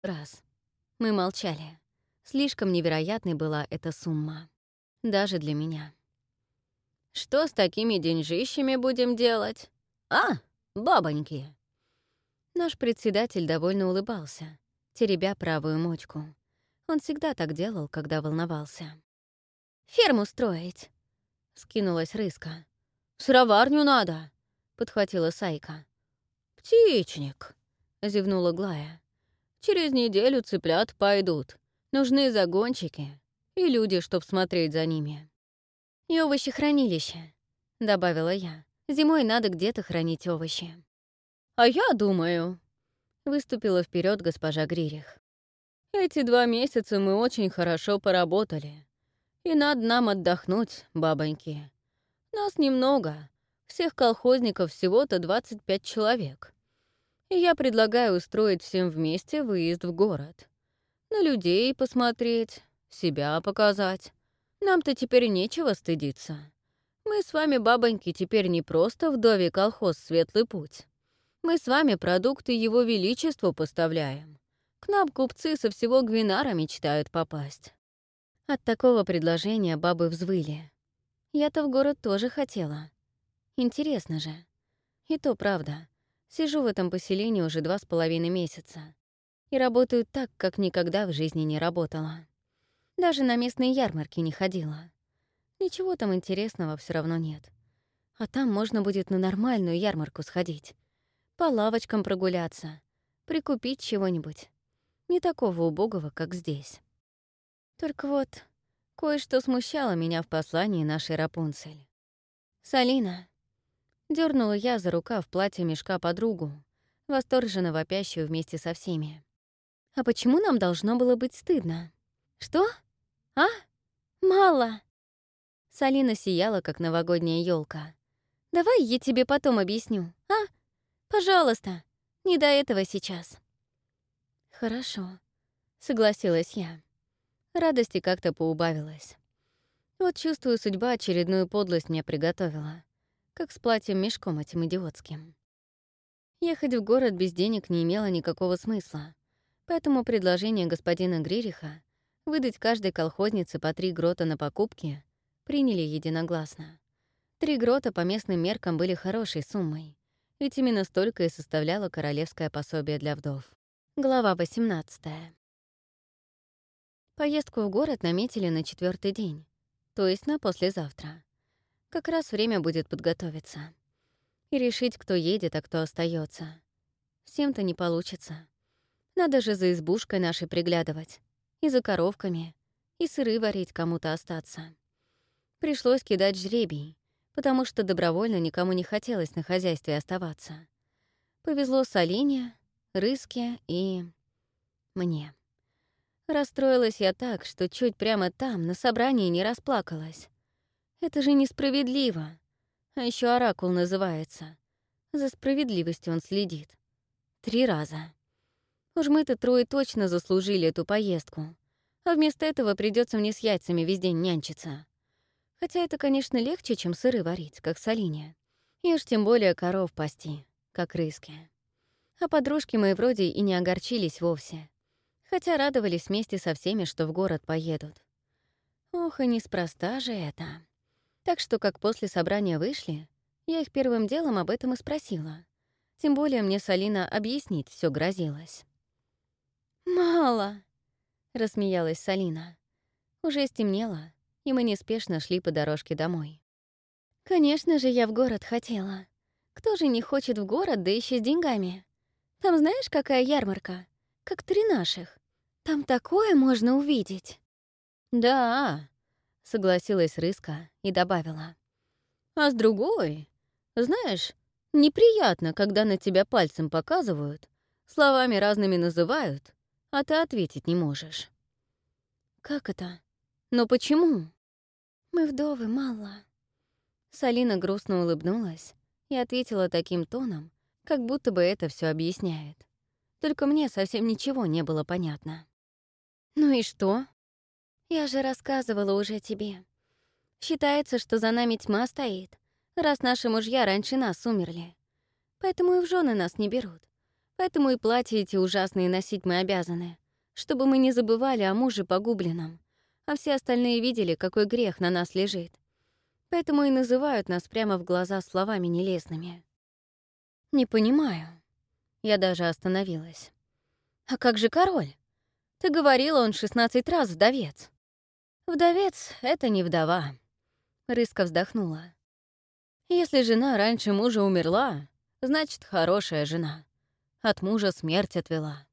раз. Мы молчали. Слишком невероятной была эта сумма. Даже для меня. «Что с такими деньжищами будем делать? А, бабоньки!» Наш председатель довольно улыбался, теребя правую мочку. Он всегда так делал, когда волновался. «Ферму строить!» — скинулась Рыска. «Сыроварню надо!» — подхватила Сайка. «Птичник!» — зевнула Глая. «Через неделю цыплят пойдут. Нужны загончики и люди, чтоб смотреть за ними». «И овощехранилище», — добавила я. «Зимой надо где-то хранить овощи». «А я думаю», — выступила вперед госпожа Гририх. «Эти 2 месяца мы очень хорошо поработали. И надо нам отдохнуть, бабоньки. Нас немного, всех колхозников всего-то 25 человек. И я предлагаю устроить всем вместе выезд в город. На людей посмотреть, себя показать. Нам-то теперь нечего стыдиться. Мы с вами, бабоньки, теперь не просто вдове колхоз «Светлый путь». Мы с вами продукты Его Величеству поставляем. К нам купцы со всего Гвинара мечтают попасть». От такого предложения бабы взвыли. Я-то в город тоже хотела. Интересно же. И то правда. Сижу в этом поселении уже 2,5 месяца. И работаю так, как никогда в жизни не работала. Даже на местные ярмарки не ходила. Ничего там интересного все равно нет. А там можно будет на нормальную ярмарку сходить. По лавочкам прогуляться. Прикупить чего-нибудь. Не такого убогого, как здесь. Только вот кое-что смущало меня в послании нашей Рапунцель. «Салина», — дернула я за рукав платья мешка подругу, восторженно вопящую вместе со всеми. «А почему нам должно было быть стыдно?» «Что? А? Мало!» Салина сияла, как новогодняя елка. «Давай я тебе потом объясню, а? Пожалуйста, не до этого сейчас». «Хорошо», — согласилась я. Радости как-то поубавилось. Вот чувствую, судьба очередную подлость мне приготовила. Как с платьем-мешком этим идиотским. Ехать в город без денег не имело никакого смысла. Поэтому предложение господина Гририха выдать каждой колхознице по 3 грота на покупки приняли единогласно. 3 грота по местным меркам были хорошей суммой, ведь именно столько и составляло королевское пособие для вдов. Глава 18. Поездку в город наметили на 4-й день, то есть на послезавтра. Как раз время будет подготовиться. И решить, кто едет, а кто остается. Всем-то не получится. Надо же за избушкой нашей приглядывать, и за коровками, и сыры варить кому-то остаться. Пришлось кидать жребий, потому что добровольно никому не хотелось на хозяйстве оставаться. Повезло Салине, Рыске и мне. Расстроилась я так, что чуть прямо там, на собрании, не расплакалась. Это же несправедливо. А еще оракул называется. За справедливостью он следит. 3 раза. Уж мы-то трое точно заслужили эту поездку. А вместо этого придется мне с яйцами весь день нянчиться. Хотя это, конечно, легче, чем сыры варить, как Салине. И уж тем более коров пасти, как Рыске. А подружки мои вроде и не огорчились вовсе. Хотя радовались вместе со всеми, что в город поедут. Ох, и неспроста же это. Так что, как после собрания вышли, я их первым делом об этом и спросила. Тем более мне Салина объяснить все грозилась. «Мало», — рассмеялась Салина. Уже стемнело, и мы неспешно шли по дорожке домой. «Конечно же, я в город хотела. Кто же не хочет в город, да еще с деньгами? Там знаешь, какая ярмарка? Как 3 наших. Там такое можно увидеть». «Да», — согласилась Рыска и добавила. «А с другой, знаешь, неприятно, когда на тебя пальцем показывают, словами разными называют, а ты ответить не можешь». «Как это? Но почему?» «Мы вдовы, мало». Салина грустно улыбнулась и ответила таким тоном, как будто бы это все объясняет. Только мне совсем ничего не было понятно. «Ну и что?» «Я же рассказывала уже тебе. Считается, что за нами тьма стоит, раз наши мужья раньше нас умерли. Поэтому и в жены нас не берут. Поэтому и платья эти ужасные носить мы обязаны, чтобы мы не забывали о муже погубленном, а все остальные видели, какой грех на нас лежит. Поэтому и называют нас прямо в глаза словами нелестными. Не понимаю. Я даже остановилась. А как же король? Ты говорила, он 16 раз вдовец. Вдовец — это не вдова. Рыска вздохнула. Если жена раньше мужа умерла, значит, хорошая жена. От мужа смерть отвела.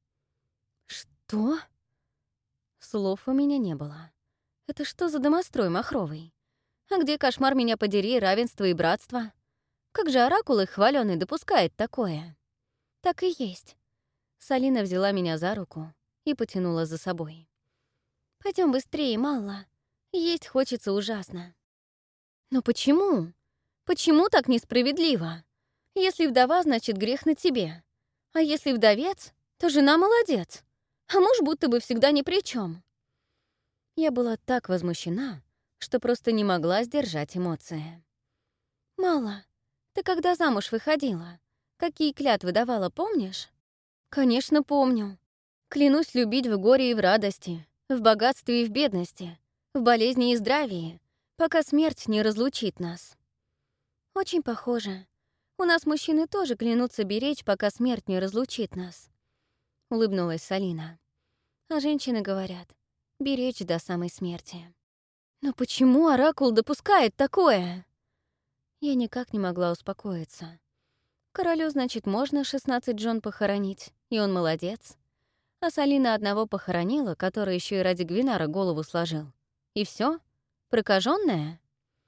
Что? Слов у меня не было. Это что за домострой махровый? А где, кошмар меня подери, равенство и братство? Как же оракул их хвалёный допускает такое? Так и есть. Салина взяла меня за руку и потянула за собой. Пойдем быстрее, Малла. Есть хочется ужасно. Но почему? Почему так несправедливо? Если вдова, значит, грех на тебе. А если вдовец, то жена молодец. А муж будто бы всегда ни при чем. Я была так возмущена, что просто не могла сдержать эмоции. «Мала, ты когда замуж выходила? Какие клятвы давала, помнишь?» «Конечно, помню. Клянусь любить в горе и в радости, в богатстве и в бедности, в болезни и здравии, пока смерть не разлучит нас». «Очень похоже. У нас мужчины тоже клянутся беречь, пока смерть не разлучит нас», — улыбнулась Салина. «А женщины говорят, беречь до самой смерти». «Но почему Оракул допускает такое?» Я никак не могла успокоиться. Королю, значит, можно 16 жен похоронить, и он молодец. А Салина одного похоронила, который еще и ради Гвинара голову сложил. И все? Прокаженная?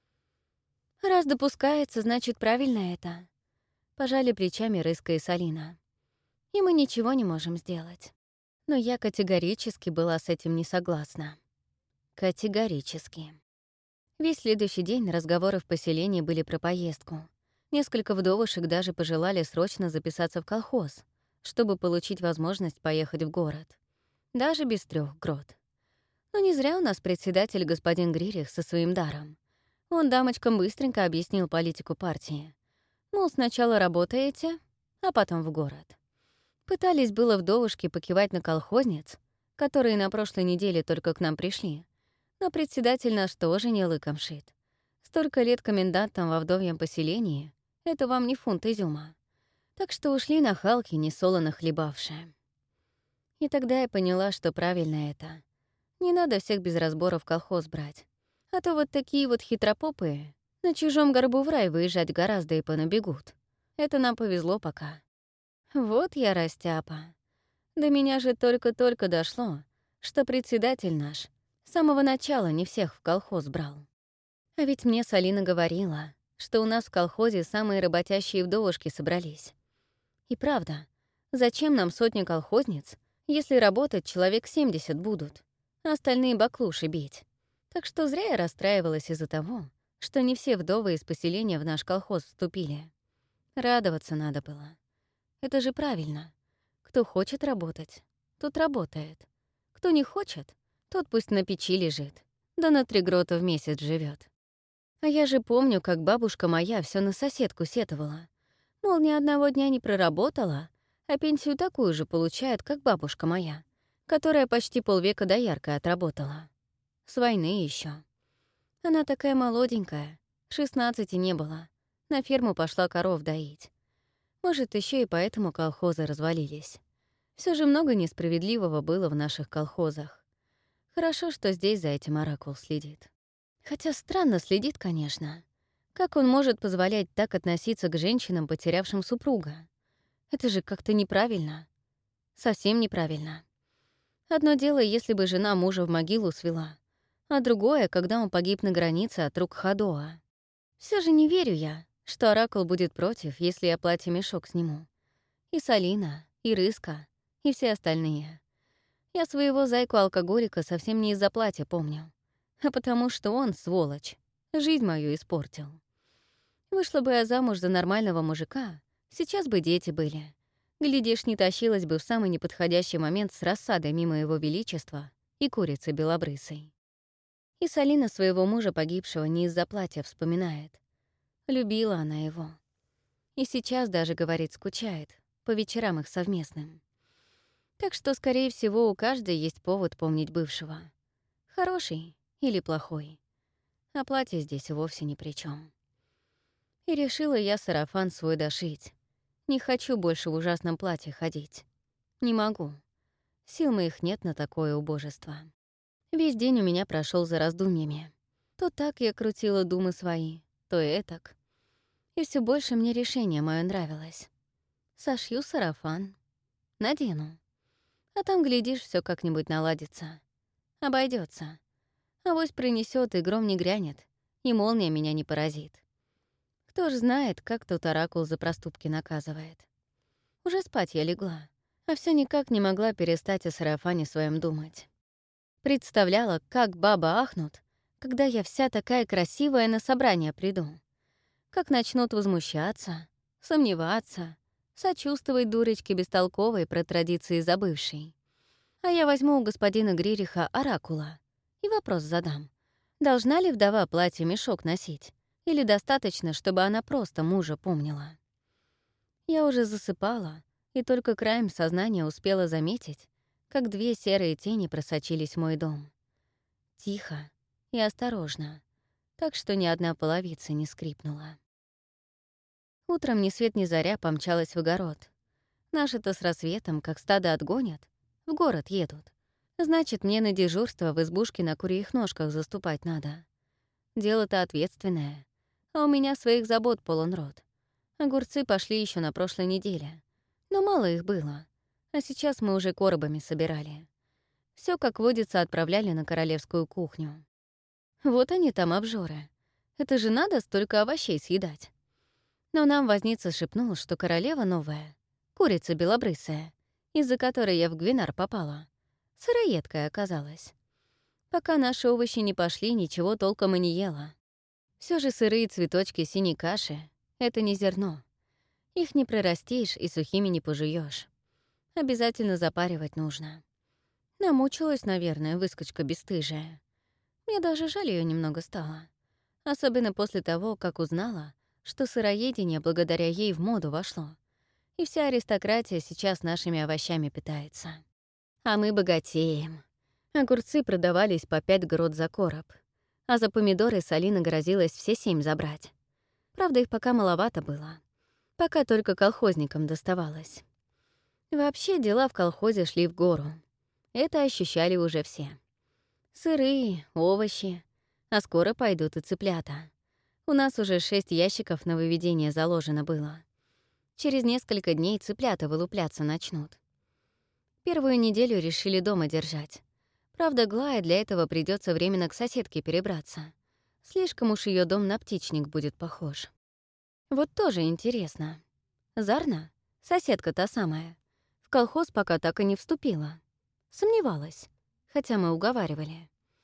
Раз допускается, значит, правильно это. Пожали плечами Рыска и Салина. И мы ничего не можем сделать. Но я категорически была с этим не согласна. Категорически. Весь следующий день разговоры в поселении были про поездку. Несколько вдовушек даже пожелали срочно записаться в колхоз, чтобы получить возможность поехать в город. Даже без 3 грот. Но не зря у нас председатель господин Гририх со своим даром. Он дамочкам быстренько объяснил политику партии. Мол, сначала работаете, а потом в город. Пытались было вдовушки покивать на колхозниц, которые на прошлой неделе только к нам пришли. Но председатель наш тоже не лыком шит. Столько лет комендантом во вдовьем поселении — это вам не фунт изюма. Так что ушли нахалки, несолоно хлебавшие. И тогда я поняла, что правильно это. Не надо всех без разбора в колхоз брать. А то вот такие вот хитропопые на чужом горбу в рай выезжать гораздо и понабегут. Это нам повезло пока. Вот я растяпа. До меня же только-только дошло, что председатель наш с самого начала не всех в колхоз брал. А ведь мне Салина говорила, что у нас в колхозе самые работящие вдовушки собрались. И правда, зачем нам сотня колхозниц, если работать человек 70 будут, а остальные баклуши бить? Так что зря я расстраивалась из-за того, что не все вдовы из поселения в наш колхоз вступили. Радоваться надо было. Это же правильно. Кто хочет работать, тот работает. Кто не хочет, тот пусть на печи лежит, да на 3 грота в месяц живет. А я же помню, как бабушка моя все на соседку сетовала. Мол, ни одного дня не проработала, а пенсию такую же получает, как бабушка моя, которая почти полвека дояркой отработала. С войны еще. Она такая молоденькая, 16 не было. На ферму пошла коров доить. Может, еще и поэтому колхозы развалились. Все же много несправедливого было в наших колхозах. Хорошо, что здесь за этим оракул следит. Хотя странно следит, конечно. Как он может позволять так относиться к женщинам, потерявшим супруга? Это же как-то неправильно. Совсем неправильно. Одно дело, если бы жена мужа в могилу свела, а другое, когда он погиб на границе от рук Хадоа. Все же не верю я, что оракул будет против, если я платье-мешок сниму. И Салина, и Рыска, и все остальные. Я своего зайку-алкоголика совсем не из-за платья помню, а потому что он, сволочь, жизнь мою испортил. Вышла бы я замуж за нормального мужика, сейчас бы дети были. Глядишь, не тащилась бы в самый неподходящий момент с рассадой мимо его величества и курицей белобрысой. И Салина своего мужа погибшего не из-за платья вспоминает. Любила она его. И сейчас даже, говорит, скучает по вечерам их совместным. Так что, скорее всего, у каждой есть повод помнить бывшего. Хороший или плохой. А платье здесь вовсе ни при чем. И решила я сарафан свой дошить. Не хочу больше в ужасном платье ходить. Не могу. Сил моих нет на такое убожество. Весь день у меня прошел за раздумьями. То так я крутила думы свои, то этак. И все больше мне решение мое нравилось. Сошью сарафан, надену. А там, глядишь, все как-нибудь наладится. Обойдется. Авось принесет и гром не грянет, и молния меня не поразит. Кто ж знает, как тут оракул за проступки наказывает. Уже спать я легла, а все никак не могла перестать о сарафане своем думать. Представляла, как баба ахнут, когда я вся такая красивая на собрание приду. Как начнут возмущаться, сомневаться, сочувствовать дурочке бестолковой про традиции забывшей. А я возьму у господина Гририха оракула и вопрос задам. Должна ли вдова платье-мешок носить? Или достаточно, чтобы она просто мужа помнила? Я уже засыпала, и только краем сознания успела заметить, как две серые тени просочились в мой дом. Тихо и осторожно, так что ни одна половица не скрипнула. Утром ни свет ни заря помчалась в огород. Наши-то с рассветом, как стадо отгонят, в город едут. Значит, мне на дежурство в избушке на курьих ножках заступать надо. Дело-то ответственное, а у меня своих забот полон рот. Огурцы пошли еще на прошлой неделе, но мало их было, а сейчас мы уже коробами собирали. Все, как водится, отправляли на королевскую кухню. Вот они там, обжоры. Это же надо столько овощей съедать. Но нам возница шепнул, что королева новая, курица белобрысая, из-за которой я в Гвинар попала, сыроедкая оказалась. Пока наши овощи не пошли, ничего толком и не ела. Все же сырые цветочки синей каши — это не зерно. Их не прорастишь и сухими не пожуешь. Обязательно запаривать нужно. Намучилась, наверное, выскочка бесстыжая. Мне даже жаль ее немного стало. Особенно после того, как узнала, что сыроедение благодаря ей в моду вошло. И вся аристократия сейчас нашими овощами питается. А мы богатеем. Огурцы продавались по 5 грот за короб. А за помидоры Салина грозилась все 7 забрать. Правда, их пока маловато было. Пока только колхозникам доставалось. Вообще дела в колхозе шли в гору. Это ощущали уже все. Сырые, овощи, а скоро пойдут и цыплята. У нас уже 6 ящиков на выведение заложено было. Через несколько дней цыплята вылупляться начнут. Первую неделю решили дома держать. Правда, Глае для этого придется временно к соседке перебраться. Слишком уж ее дом на птичник будет похож. Вот тоже интересно. Зарна, соседка та самая, в колхоз пока так и не вступила. Сомневалась, хотя мы уговаривали.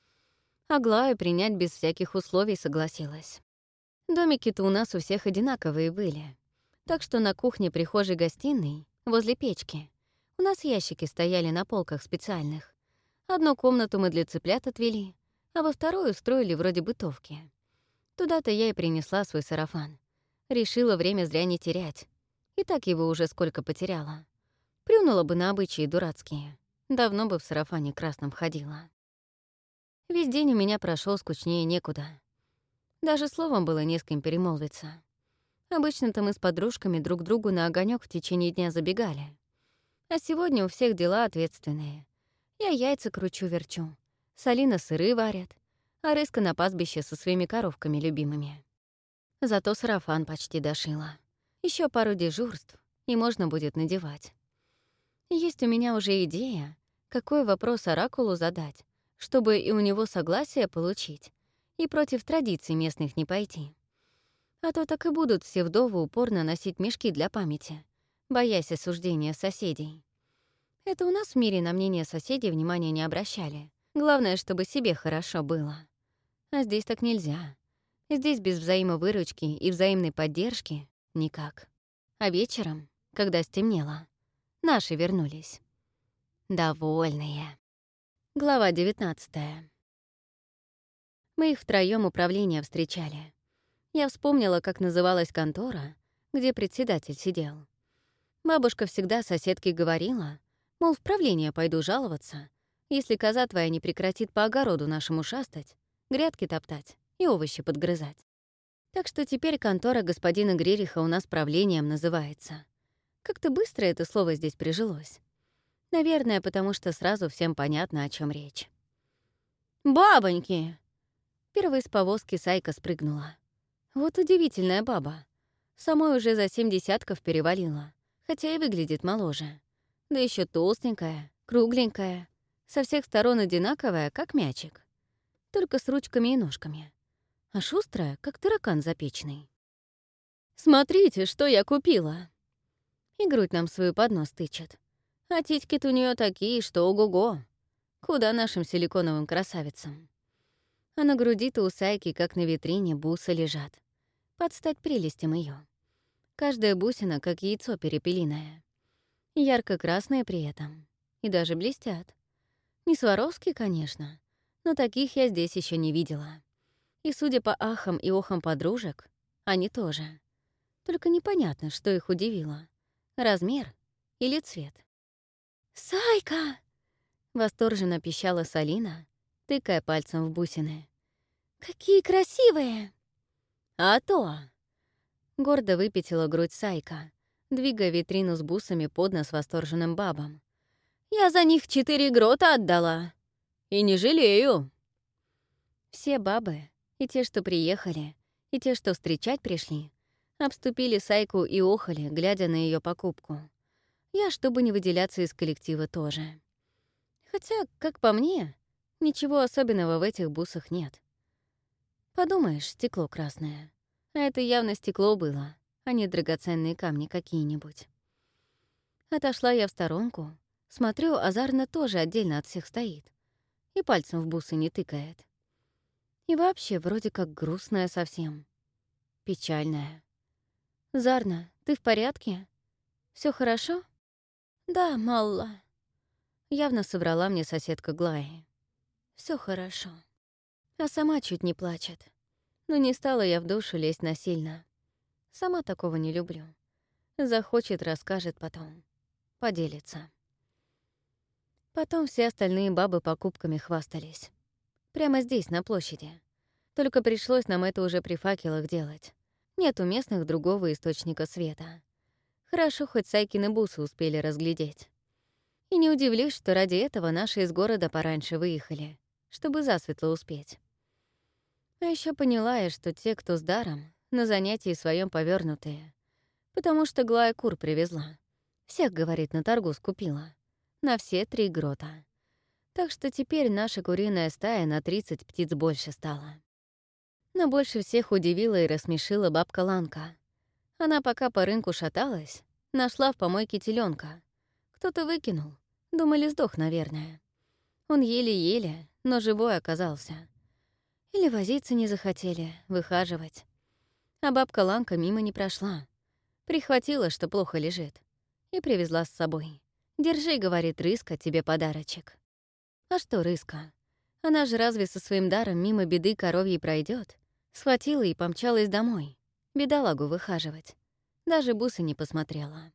Аглаю принять без всяких условий согласилась. Домики-то у нас у всех одинаковые были. Так что на кухне, прихожей, гостиной, возле печки, у нас ящики стояли на полках специальных. Одну комнату мы для цыплят отвели, а во вторую устроили вроде бытовки. Туда-то я и принесла свой сарафан. Решила время зря не терять. И так его уже сколько потеряла. Плюнула бы на обычаи дурацкие. Давно бы в сарафане красном ходила. Весь день у меня прошел скучнее некуда. Даже словом было не с кем перемолвиться. Обычно-то мы с подружками друг другу на огонек в течение дня забегали. А сегодня у всех дела ответственные. Я яйца кручу-верчу, Салина сыры варят, а Рыска на пастбище со своими коровками любимыми. Зато сарафан почти дошила. Еще пару дежурств, и можно будет надевать. Есть у меня уже идея, какой вопрос оракулу задать, чтобы и у него согласие получить, и против традиций местных не пойти. А то так и будут все вдовы упорно носить мешки для памяти, боясь осуждения соседей. Это у нас в мире на мнение соседей внимания не обращали. Главное, чтобы себе хорошо было. А здесь так нельзя. Здесь без взаимовыручки и взаимной поддержки никак. А вечером, когда стемнело, наши вернулись. Довольные. Глава 19. Мы их втроём управление встречали. Я вспомнила, как называлась контора, где председатель сидел. Бабушка всегда соседке говорила, мол, в правление пойду жаловаться, если коза твоя не прекратит по огороду нашему шастать, грядки топтать и овощи подгрызать. Так что теперь контора господина Грериха у нас правлением называется. Как-то быстро это слово здесь прижилось. Наверное, потому что сразу всем понятно, о чем речь. «Бабоньки!» Первой с повозки Сайка спрыгнула. Вот удивительная баба. Самой уже за 70 перевалила, хотя и выглядит моложе. Да еще толстенькая, кругленькая, со всех сторон одинаковая, как мячик. Только с ручками и ножками. А шустрая, как таракан запечный. «Смотрите, что я купила!» И грудь нам свою под нос тычет. А титьки-то у нее такие, что ого-го. Куда нашим силиконовым красавицам? А на груди-то у Сайки, как на витрине, бусы лежат. Под стать прелестям ее. Каждая бусина, как яйцо перепелиное. Ярко-красные при этом. И даже блестят. Не Сваровски, конечно, но таких я здесь еще не видела. И судя по ахам и охам подружек, они тоже. Только непонятно, что их удивило. Размер или цвет. «Сайка!» — восторженно пищала Салина, тыкая пальцем в бусины. «Какие красивые!» «А то!» — гордо выпятила грудь Сайка, двигая витрину с бусами под нос восторженным бабам. «Я за них 4 грота отдала! И не жалею!» Все бабы, и те, что приехали, и те, что встречать пришли, обступили Сайку и охали, глядя на ее покупку. Я, чтобы не выделяться из коллектива, тоже. Хотя, как по мне, ничего особенного в этих бусах нет. Подумаешь, стекло красное. А это явно стекло было, а не драгоценные камни какие-нибудь. Отошла я в сторонку, смотрю, Азарна тоже отдельно от всех стоит и пальцем в бусы не тыкает. И вообще вроде как грустная совсем, печальная. «Зарна, ты в порядке? Все хорошо?» «Да, Малла», — явно соврала мне соседка Глаи. Все хорошо». А сама чуть не плачет. Но не стала я в душу лезть насильно. Сама такого не люблю. Захочет, расскажет потом. Поделится. Потом все остальные бабы покупками хвастались. Прямо здесь, на площади. Только пришлось нам это уже при факелах делать. Нет у местных другого источника света. Хорошо, хоть Сайкины бусы успели разглядеть. И не удивлюсь, что ради этого наши из города пораньше выехали, чтобы засветло успеть. А еще поняла я, что те, кто с даром, на занятии своем повернутые. Потому что Глая кур привезла. Всех, говорит, на торгу скупила. На все 3 грота. Так что теперь наша куриная стая на 30 птиц больше стала. Но больше всех удивила и рассмешила бабка Ланка. Она пока по рынку шаталась, нашла в помойке теленка. Кто-то выкинул. Думали, сдох, наверное. Он еле-еле, но живой оказался. Или возиться не захотели, выхаживать. А бабка Ланка мимо не прошла. Прихватила, что плохо лежит. И привезла с собой. «Держи», — говорит, — «Рыска, тебе подарочек». А что Рыска? Она же разве со своим даром мимо беды коровьей пройдет? Схватила и помчалась домой. Бедолагу выхаживать. Даже бусы не посмотрела.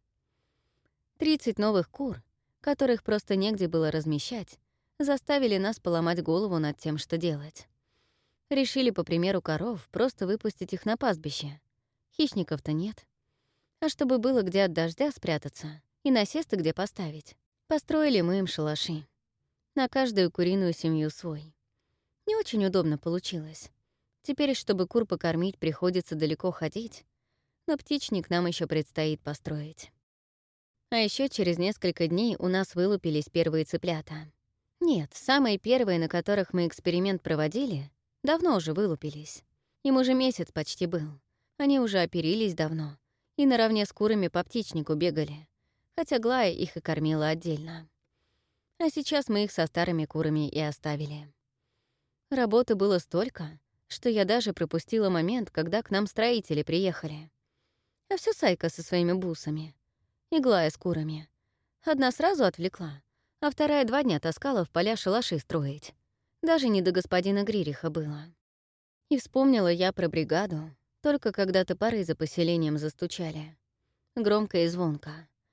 30 новых кур, которых просто негде было размещать, заставили нас поломать голову над тем, что делать. Решили, по примеру коров, просто выпустить их на пастбище. Хищников-то нет. А чтобы было где от дождя спрятаться и насесты где поставить, построили мы им шалаши. На каждую куриную семью свой. Не очень удобно получилось. Теперь, чтобы кур покормить, приходится далеко ходить, но птичник нам еще предстоит построить. А еще через несколько дней у нас вылупились первые цыплята. Нет, самые первые, на которых мы эксперимент проводили, давно уже вылупились. Им уже месяц почти был. Они уже оперились давно и наравне с курами по птичнику бегали, хотя Глая их и кормила отдельно. А сейчас мы их со старыми курами и оставили. Работы было столько, что я даже пропустила момент, когда к нам строители приехали. А все Сайка со своими бусами. И Глая с курами. Одна сразу отвлекла, а вторая 2 дня таскала в поля шалаши строить. Даже не до господина Гририха было. И вспомнила я про бригаду, только когда топоры за поселением застучали. Громко и звонко.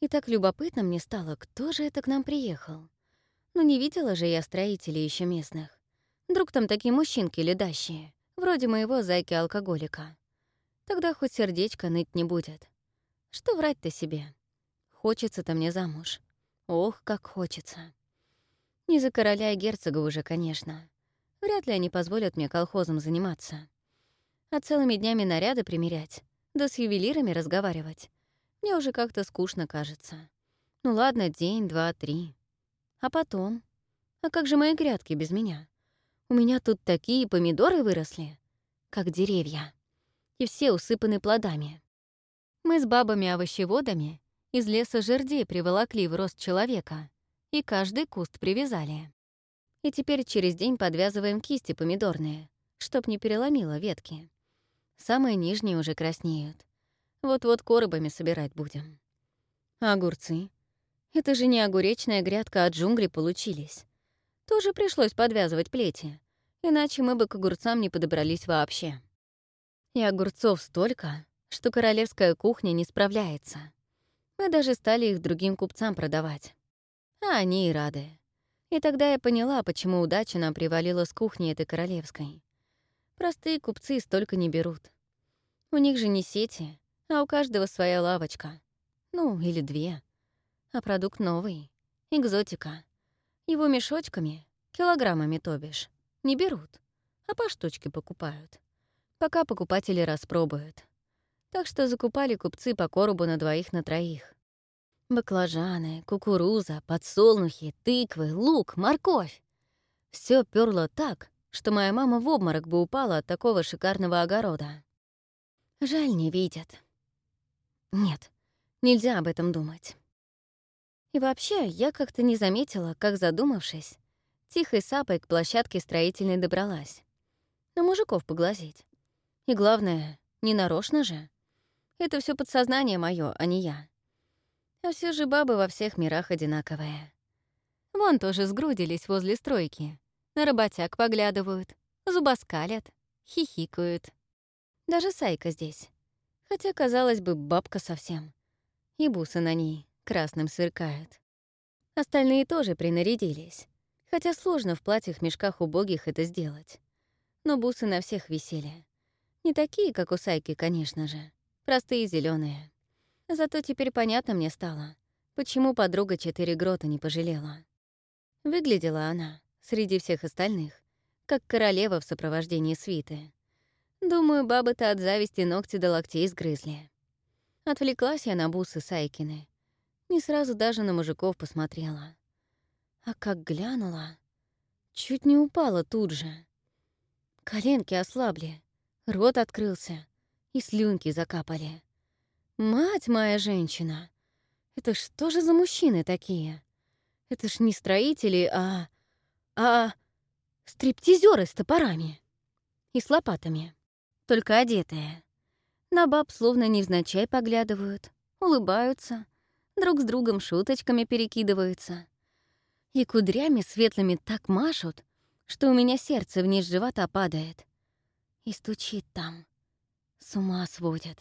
И так любопытно мне стало, кто же это к нам приехал. Ну не видела же я строителей еще местных. Вдруг там такие мужчинки ледащие, вроде моего зайки-алкоголика. Тогда хоть сердечко ныть не будет. Что врать-то себе? Хочется-то мне замуж. Ох, как хочется. Не за короля и герцога уже, конечно. Вряд ли они позволят мне колхозом заниматься. А целыми днями наряды примерять, да с ювелирами разговаривать. Мне уже как-то скучно кажется. Ну ладно, день, два, три. А потом? А как же мои грядки без меня? У меня тут такие помидоры выросли, как деревья, и все усыпаны плодами. Мы с бабами-овощеводами из леса жердей приволокли в рост человека, и каждый куст привязали. И теперь через день подвязываем кисти помидорные, чтоб не переломило ветки. Самые нижние уже краснеют. Вот-вот коробами собирать будем. А огурцы? Это же не огуречная грядка, а джунгли получились. Тоже пришлось подвязывать плети, иначе мы бы к огурцам не подобрались вообще. И огурцов столько, что королевская кухня не справляется. Мы даже стали их другим купцам продавать. А они и рады. И тогда я поняла, почему удача нам привалила с кухни этой королевской. Простые купцы столько не берут. У них же не сети, а у каждого своя лавочка. Ну, или две. А продукт новый. Экзотика. Его мешочками, килограммами то бишь, не берут, а по штучке покупают. Пока покупатели распробуют. Так что закупали купцы по коробу на двоих, на троих. Баклажаны, кукуруза, подсолнухи, тыквы, лук, морковь. Все пёрло так, что моя мама в обморок бы упала от такого шикарного огорода. Жаль, не видят. Нет, нельзя об этом думать. И вообще, я как-то не заметила, как, задумавшись, тихой сапой к площадке строительной добралась. На мужиков поглазеть. И главное, не нарочно же. Это все подсознание мое, а не я. А все же бабы во всех мирах одинаковые. Вон тоже сгрудились возле стройки. На работяг поглядывают, зубоскалят, хихикают. Даже Сайка здесь. Хотя, казалось бы, бабка совсем. И бусы на ней красным сверкают. Остальные тоже принарядились. Хотя сложно в платьях-мешках убогих это сделать. Но бусы на всех висели. Не такие, как у Сайки, конечно же. Простые зеленые. Зато теперь понятно мне стало, почему подруга 4 грота не пожалела. Выглядела она, среди всех остальных, как королева в сопровождении свиты. Думаю, бабы-то от зависти ногти до локтей сгрызли. Отвлеклась я на бусы Сайкины. Не сразу даже на мужиков посмотрела. А как глянула, чуть не упала тут же. Коленки ослабли, рот открылся, и слюнки закапали. Мать моя женщина! Это что же за мужчины такие? Это ж не строители, а стриптизеры с топорами и с лопатами, только одетые. На баб словно невзначай поглядывают, улыбаются, друг с другом шуточками перекидываются. И кудрями светлыми так машут, что у меня сердце вниз живота падает. И стучит там. С ума сводит.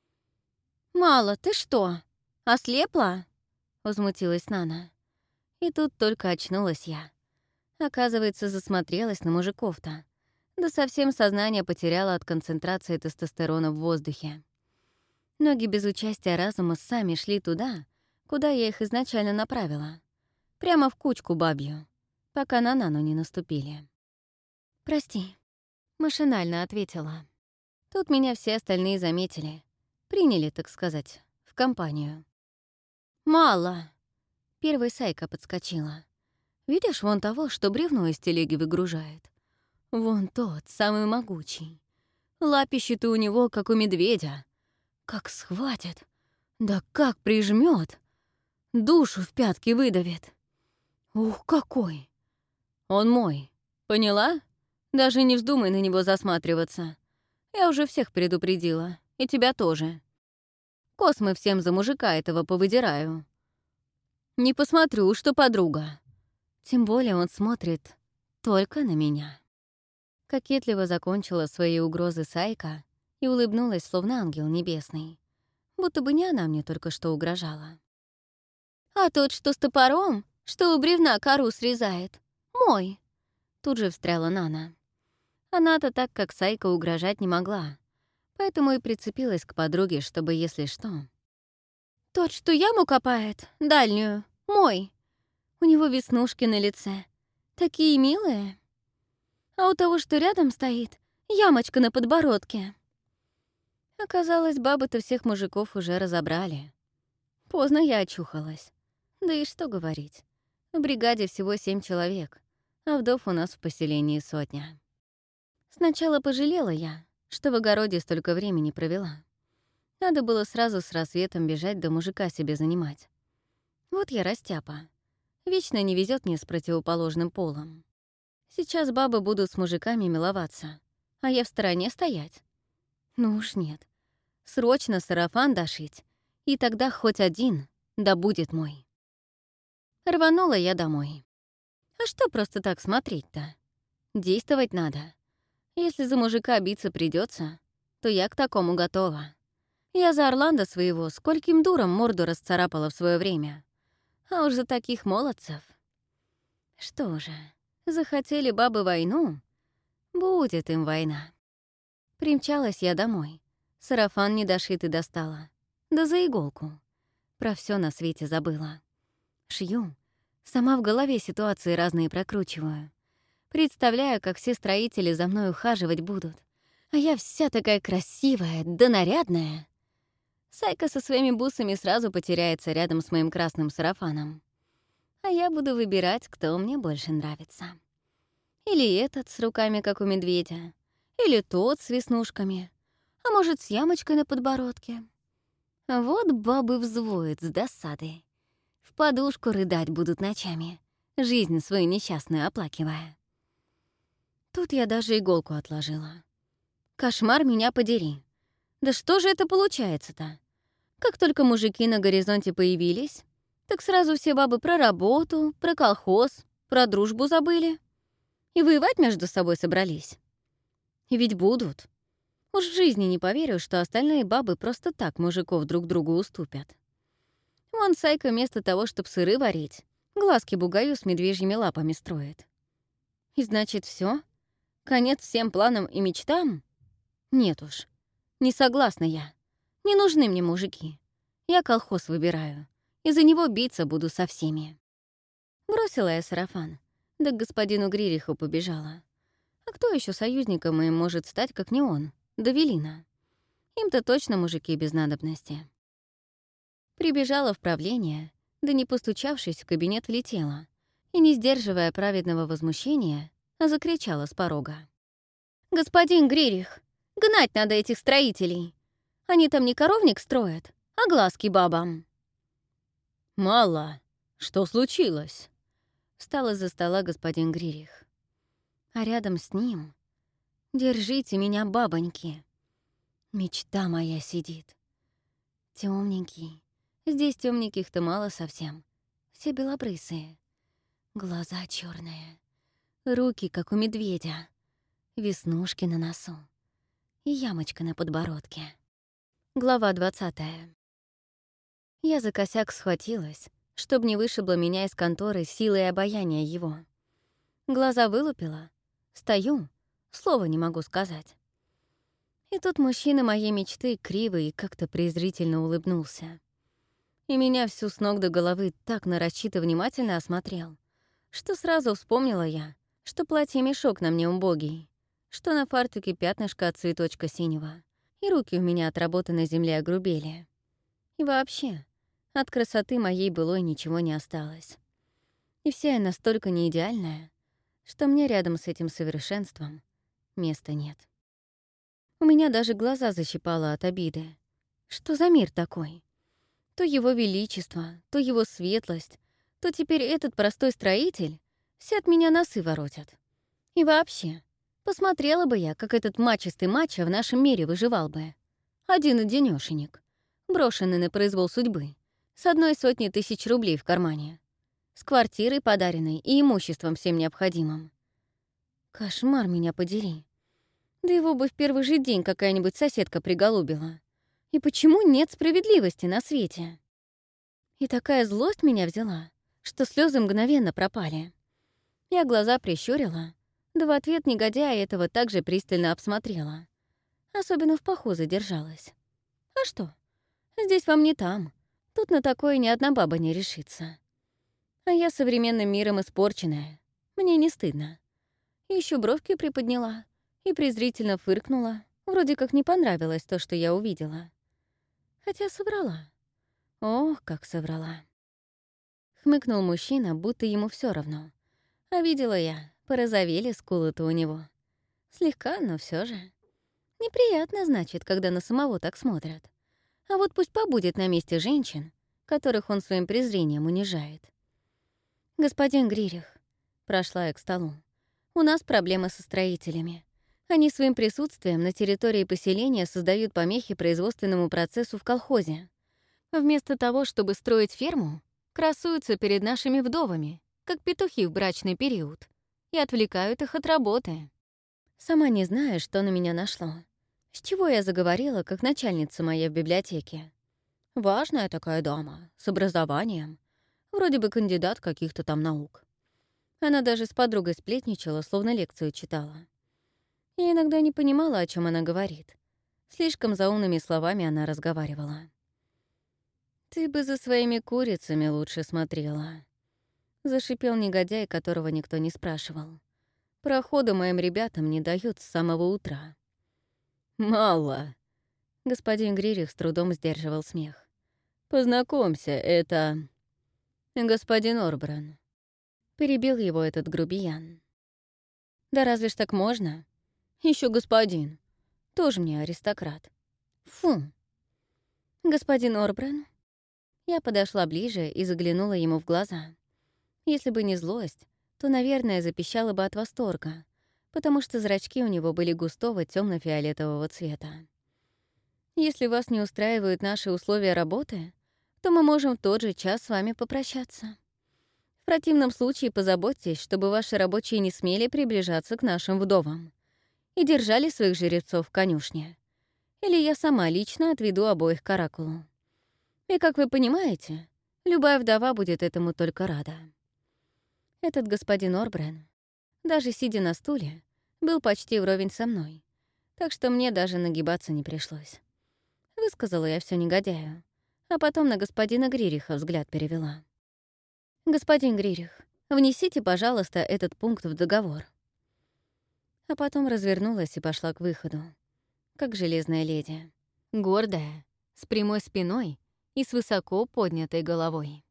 «Мало, ты что, ослепла?» — возмутилась Нана. И тут только очнулась я. Оказывается, засмотрелась на мужиков-то. Да совсем сознание потеряла от концентрации тестостерона в воздухе. Ноги без участия разума сами шли туда, куда я их изначально направила. Прямо в кучку бабью, пока на Нану не наступили. «Прости», — машинально ответила. Тут меня все остальные заметили. Приняли, так сказать, в компанию. «Мало!» — первой Сайка подскочила. «Видишь вон того, что бревно из телеги выгружает? Вон тот, самый могучий. Лапищи-то у него, как у медведя. Как схватит, да как прижмет, душу в пятки выдавит. Ух, какой! Он мой, поняла? Даже не вздумай на него засматриваться. Я уже всех предупредила, и тебя тоже. Космы всем за мужика этого повыдираю. Не посмотрю, что подруга. Тем более он смотрит только на меня». Кокетливо закончила свои угрозы Сайка и улыбнулась, словно ангел небесный. Будто бы не она мне только что угрожала. А тот, что с топором, что у бревна кору срезает, мой. Тут же встряла Нана. Она-то так, как Сайка, угрожать не могла, поэтому и прицепилась к подруге, чтобы, если что. Тот, что яму копает, дальнюю, мой. У него веснушки на лице. Такие милые. А у того, что рядом стоит, ямочка на подбородке. Оказалось, бабы-то всех мужиков уже разобрали. Поздно я очухалась. Да и что говорить. В бригаде всего 7 человек, а вдов у нас в поселении 100. Сначала пожалела я, что в огороде столько времени провела. Надо было сразу с рассветом бежать да мужика себе занимать. Вот я растяпа. Вечно не везет мне с противоположным полом. Сейчас бабы будут с мужиками миловаться, а я в стороне стоять. Ну уж нет. Срочно сарафан дошить, и тогда хоть один, да будет мой. Рванула я домой. А что просто так смотреть-то? Действовать надо. Если за мужика биться придется, то я к такому готова. Я за Орландо своего скольким дуром морду расцарапала в свое время. А уж за таких молодцев. Что же, захотели бабы войну? Будет им война. Примчалась я домой. Сарафан недошитый достала. Да за иголку. Про все на свете забыла. Шью. Сама в голове ситуации разные прокручиваю. Представляю, как все строители за мной ухаживать будут. А я вся такая красивая, да нарядная. Сайка со своими бусами сразу потеряется рядом с моим красным сарафаном. А я буду выбирать, кто мне больше нравится. Или этот с руками, как у медведя. Или тот с веснушками. А может, с ямочкой на подбородке. Вот бабы взвоют с досады. В подушку рыдать будут ночами, жизнь свою несчастную оплакивая. Тут я даже иголку отложила. Кошмар меня подери. Да что же это получается-то? Как только мужики на горизонте появились, так сразу все бабы про работу, про колхоз, про дружбу забыли. И воевать между собой собрались. И ведь будут. Уж в жизни не поверю, что остальные бабы просто так мужиков друг другу уступят. Вон Сайка вместо того, чтобы сыры варить, глазки бугаю с медвежьими лапами строит. И значит, все? Конец всем планам и мечтам? Нет уж, не согласна я. Не нужны мне мужики. Я колхоз выбираю, и за него биться буду со всеми. Бросила я сарафан, да к господину Гририху побежала. А кто еще союзником моим может стать, как не он, да Велина? Им-то точно мужики без надобности. Прибежала в правление, да не постучавшись, в кабинет влетела и, не сдерживая праведного возмущения, закричала с порога. «Господин Гририх, гнать надо этих строителей! Они там не коровник строят, а глазки бабам!» «Мало. Что случилось?» Встал из-за стола господин Гририх. А рядом с ним «Держите меня, бабоньки!» Мечта моя сидит. Темненький. Здесь темненьких-то мало совсем. Все белобрысые. Глаза черные. Руки, как у медведя. Веснушки на носу. И ямочка на подбородке. Глава 20. Я за косяк схватилась, чтоб не вышибло меня из конторы силой обаяния его. Глаза вылупила. Стою, слова не могу сказать. И тут мужчина моей мечты криво и как-то презрительно улыбнулся. И меня всю с ног до головы так нарочито внимательно осмотрел, что сразу вспомнила я, что платье-мешок на мне убогий, что на фартуке пятнышко от цветочка синего, и руки у меня от работы на земле огрубели. И вообще, от красоты моей былой ничего не осталось. И вся я настолько неидеальная, что мне рядом с этим совершенством места нет. У меня даже глаза защипало от обиды. Что за мир такой? То его величество, то его светлость, то теперь этот простой строитель все от меня носы воротят. И вообще, посмотрела бы я, как этот мачистый мачо в нашем мире выживал бы. Один-одинёшенек, брошенный на произвол судьбы, с 100 тысяч рублей в кармане, с квартирой подаренной и имуществом всем необходимым. Кошмар меня подери. Да его бы в первый же день какая-нибудь соседка приголубила. И почему нет справедливости на свете? И такая злость меня взяла, что слезы мгновенно пропали. Я глаза прищурила, да в ответ негодяя этого также пристально обсмотрела. Особенно в паху задержалась. А что? Здесь вам не там. Тут на такое ни одна баба не решится. А я современным миром испорченная. Мне не стыдно. Еще бровки приподняла и презрительно фыркнула. Вроде как не понравилось то, что я увидела. Хотя соврала. Ох, как соврала. Хмыкнул мужчина, будто ему все равно. А видела я, порозовели скулы-то у него. Слегка, но все же. Неприятно, значит, когда на самого так смотрят. А вот пусть побудет на месте женщин, которых он своим презрением унижает. «Господин Гририх», — прошла я к столу, — «у нас проблемы со строителями. Они своим присутствием на территории поселения создают помехи производственному процессу в колхозе. Вместо того, чтобы строить ферму, красуются перед нашими вдовами, как петухи в брачный период, и отвлекают их от работы. Сама не знаю, что на меня нашло. С чего я заговорила, как начальница моя в библиотеке? Важная такая дама, с образованием, вроде бы кандидат каких-то там наук. Она даже с подругой сплетничала, словно лекцию читала. Я иногда не понимала, о чем она говорит. Слишком заумными словами она разговаривала. «Ты бы за своими курицами лучше смотрела», — зашипел негодяй, которого никто не спрашивал. «Прохода моим ребятам не дают с самого утра». «Мало», — господин Гририх с трудом сдерживал смех. «Познакомься, это...» «Господин Орбран», — перебил его этот грубиян. «Да разве ж так можно? Еще господин. Тоже мне аристократ. Фу!» «Господин Орбран?» Я подошла ближе и заглянула ему в глаза. Если бы не злость, то, наверное, запищала бы от восторга, потому что зрачки у него были густого темно-фиолетового цвета. «Если вас не устраивают наши условия работы, то мы можем в тот же час с вами попрощаться. В противном случае позаботьтесь, чтобы ваши рабочие не смели приближаться к нашим вдовам и держали своих жеребцов в конюшне. Или я сама лично отведу обоих к оракулу. И, как вы понимаете, любая вдова будет этому только рада». Этот господин Орбрен, даже сидя на стуле, был почти вровень со мной, так что мне даже нагибаться не пришлось. Высказала я все негодяю, а потом на господина Гририха взгляд перевела. «Господин Гририх, внесите, пожалуйста, этот пункт в договор». А потом развернулась и пошла к выходу, как железная леди, гордая, с прямой спиной и с высоко поднятой головой.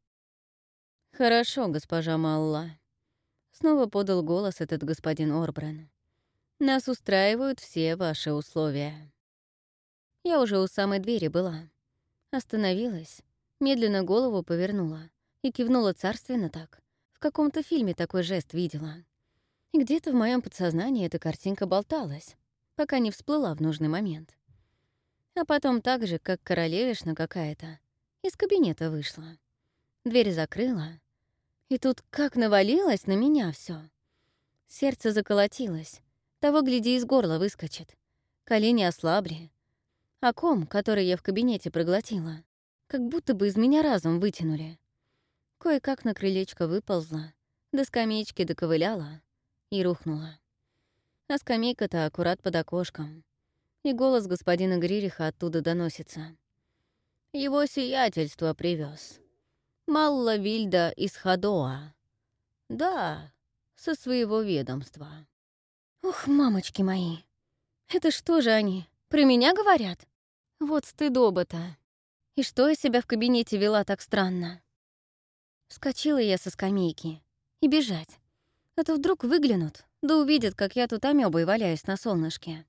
«Хорошо, госпожа Малла», — снова подал голос этот господин Орбран. «Нас устраивают все ваши условия». Я уже у самой двери была. Остановилась, медленно голову повернула и кивнула царственно так. В каком-то фильме такой жест видела. И где-то в моем подсознании эта картинка болталась, пока не всплыла в нужный момент. А потом так же, как королевишна какая-то, из кабинета вышла. Дверь закрыла, и тут как навалилось на меня все. Сердце заколотилось, того, гляди, из горла выскочит. Колени ослабли, а ком, который я в кабинете проглотила, как будто бы из меня разум вытянули. Кое-как на крылечко выползла, до скамеечки доковыляла и рухнула. А скамейка-то аккурат под окошком. И голос господина Гририха оттуда доносится. «Его сиятельство привез. Малла Вильда из Хадоа. Да, со своего ведомства». Ух, мамочки мои! Это что же они, про меня говорят? Вот стыдоба-то. И что я себя в кабинете вела так странно? Вскочила я со скамейки. И бежать. А то вдруг выглянут, да увидят, как я тут амёбой валяюсь на солнышке.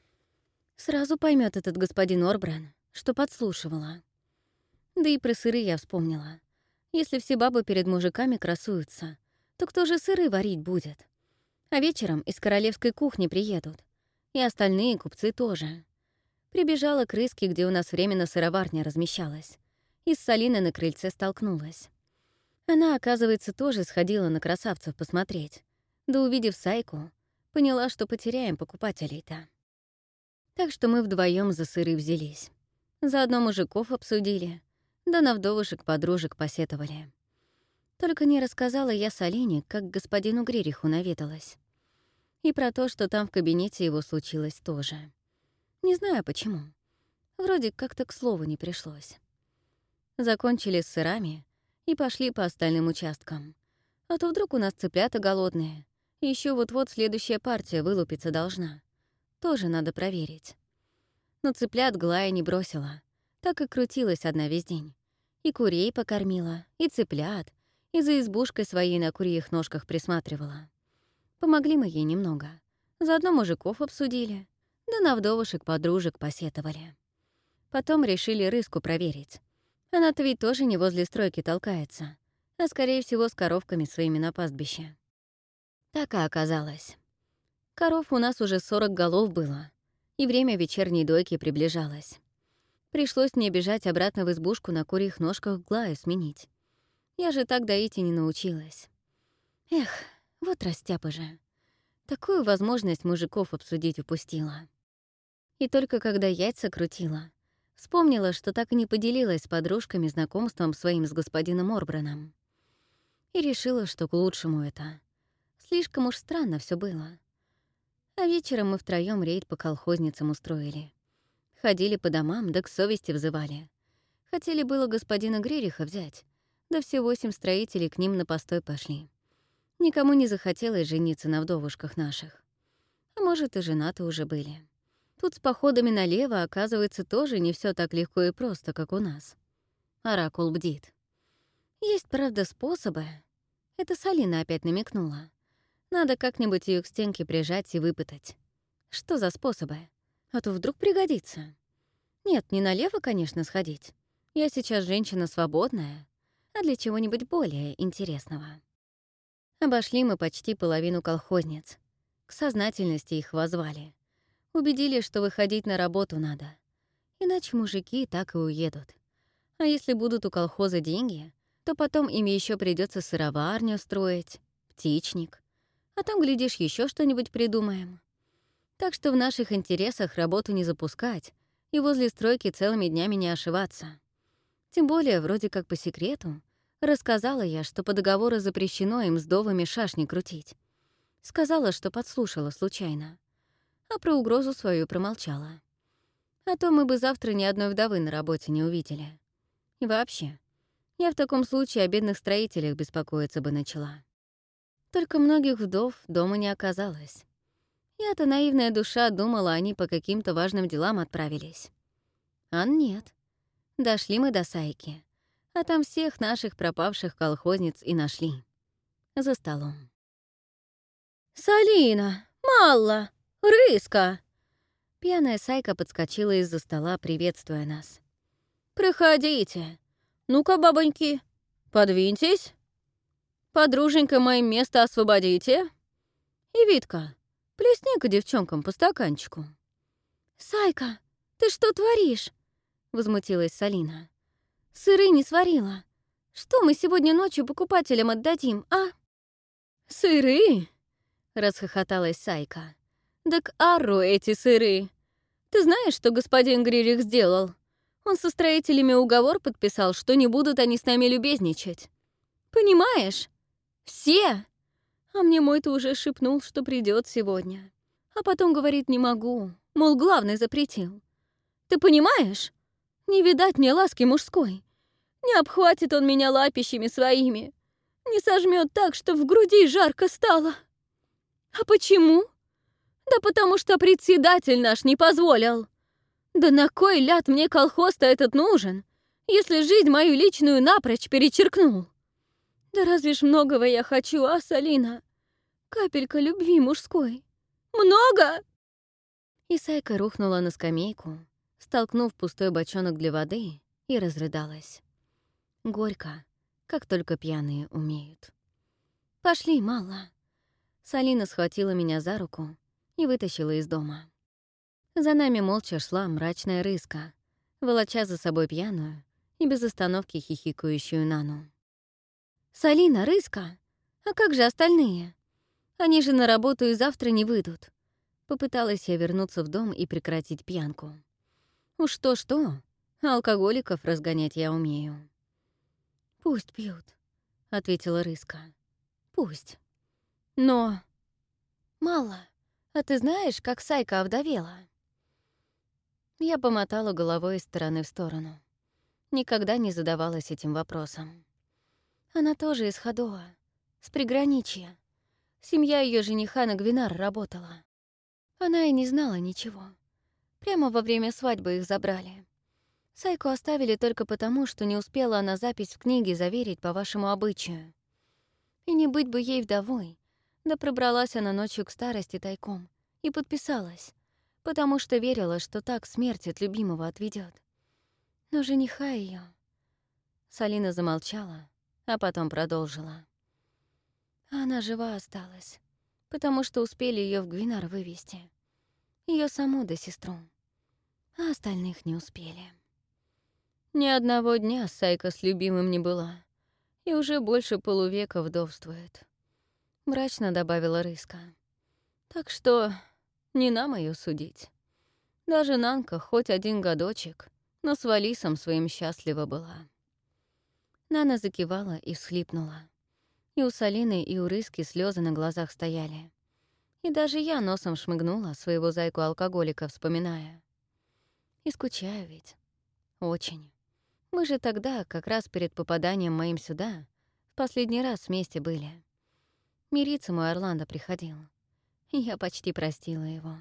Сразу поймет этот господин Орбран, что подслушивала. Да и про сыры я вспомнила. Если все бабы перед мужиками красуются, то кто же сыры варить будет? А вечером из королевской кухни приедут. И остальные купцы тоже. Прибежала к рыске, где у нас временно сыроварня размещалась. И с Салиной на крыльце столкнулась. Она, оказывается, тоже сходила на красавцев посмотреть. Да увидев Сайку, поняла, что потеряем покупателей-то. Так что мы вдвоем за сыры взялись. Заодно мужиков обсудили. Да на вдовушек-подружек посетовали. Только не рассказала я Салине, как к господину Гририху наведалась. И про то, что там в кабинете его случилось тоже. Не знаю почему. Вроде как-то к слову не пришлось. Закончили с сырами и пошли по остальным участкам. А то вдруг у нас цыплята голодные. И ещё вот-вот следующая партия вылупиться должна. Тоже надо проверить. Но цыплят Глая не бросила. Так и крутилась одна весь день. И курей покормила, и цыплят, и за избушкой своей на курьих ножках присматривала. Помогли мы ей немного. Заодно мужиков обсудили, да на вдовушек-подружек посетовали. Потом решили рыску проверить. Она-то ведь тоже не возле стройки толкается, а, скорее всего, с коровками своими на пастбище. Так и оказалось. Коров у нас уже 40 голов было, и время вечерней дойки приближалось. Пришлось мне бежать обратно в избушку на курьих ножках Глаю сменить. Я же так доить и не научилась. Эх, вот растяпа же. Такую возможность мужиков обсудить упустила. И только когда яйца крутила, вспомнила, что так и не поделилась с подружками знакомством своим с господином Орбраном. И решила, что к лучшему это. Слишком уж странно все было. А вечером мы втроём рейд по колхозницам устроили. Ходили по домам, да к совести взывали. Хотели было господина Гририха взять, да все 8 строителей к ним на постой пошли. Никому не захотелось жениться на вдовушках наших. А может, и женаты уже были. Тут с походами налево, оказывается, тоже не все так легко и просто, как у нас. Оракул бдит. Есть, правда, способы. Это Салина опять намекнула. Надо как-нибудь ее к стенке прижать и выпытать. Что за способы? А то вдруг пригодится. Нет, не налево, конечно, сходить. Я сейчас женщина свободная, а для чего-нибудь более интересного. Обошли мы почти половину колхозниц. К сознательности их воззвали. Убедили, что выходить на работу надо. Иначе мужики так и уедут. А если будут у колхоза деньги, то потом им еще придется сыроварню строить, птичник. А там, глядишь, еще что-нибудь придумаем. Так что в наших интересах работу не запускать и возле стройки целыми днями не ошиваться. Тем более, вроде как по секрету, рассказала я, что по договору запрещено им с довами шашни крутить. Сказала, что подслушала случайно. А про угрозу свою промолчала. А то мы бы завтра ни одной вдовы на работе не увидели. И вообще, я в таком случае о бедных строителях беспокоиться бы начала. Только многих вдов дома не оказалось. Я-то наивная душа думала, они по каким-то важным делам отправились. А нет. Дошли мы до Сайки, а там всех наших пропавших колхозниц и нашли. За столом. «Салина! Малла! Рыска!» Пьяная Сайка подскочила из-за стола, приветствуя нас. «Проходите. Ну-ка, бабоньки, подвиньтесь. Подруженька, моим место освободите. И, Витка, плесни-ка девчонкам по стаканчику». «Сайка, ты что творишь?» — возмутилась Салина. «Сыры не сварила. Что мы сегодня ночью покупателям отдадим, а?» «Сыры?» — расхохоталась Сайка. «Да к арру эти сыры. Ты знаешь, что господин Гририх сделал? Он со строителями уговор подписал, что не будут они с нами любезничать. Понимаешь? Все! А мне мой-то уже шепнул, что придет сегодня. А потом говорит, не могу, мол, главный запретил. Ты понимаешь? Не видать мне ласки мужской. Не обхватит он меня лапищами своими. Не сожмет так, что в груди жарко стало. А почему? Да потому что председатель наш не позволил. Да на кой ляд мне колхоз-то этот нужен, если жизнь мою личную напрочь перечеркнул? Да разве ж многого я хочу, а, Салина? Капелька любви мужской. Много!» И Сайка рухнула на скамейку, столкнув пустой бочонок для воды, и разрыдалась. Горько, как только пьяные умеют. «Пошли, Малла». Салина схватила меня за руку и вытащила из дома. За нами молча шла мрачная рыска, волоча за собой пьяную и без остановки хихикающую Нану. «Салина, рыска, а как же остальные? Они же на работу и завтра не выйдут». Попыталась я вернуться в дом и прекратить пьянку. Уж то-что, Алкоголиков разгонять я умею». «Пусть пьют», — ответила Рыска. «Пусть. Но... Мало. А ты знаешь, как Сайка овдовела?» Я помотала головой из стороны в сторону. Никогда не задавалась этим вопросом. Она тоже из Ходоа, с приграничья. Семья ее жениха на Гвинар работала. Она и не знала ничего. Прямо во время свадьбы их забрали. Сайку оставили только потому, что не успела она запись в книге заверить по вашему обычаю. И не быть бы ей вдовой, да пробралась она ночью к старости тайком и подписалась, потому что верила, что так смерть от любимого отведет. Но жениха ее. Салина замолчала, а потом продолжила. А она жива осталась, потому что успели ее в Гвинар вывести. Ее саму да сестру. А остальных не успели. Ни одного дня Сайка с любимым не была, и уже больше полувека вдовствует. Мрачно добавила Рыска. Так что не нам ее судить. Даже Нанка хоть один годочек, но с Валисом своим счастлива была. Нана закивала и всхлипнула. И у Салины, и у Рыски слезы на глазах стояли. И даже я носом шмыгнула своего зайку-алкоголика, вспоминая. И скучаю ведь. Очень. Мы же тогда, как раз перед попаданием моим сюда, в последний раз вместе были. Мириться мой Орландо приходил. И я почти простила его.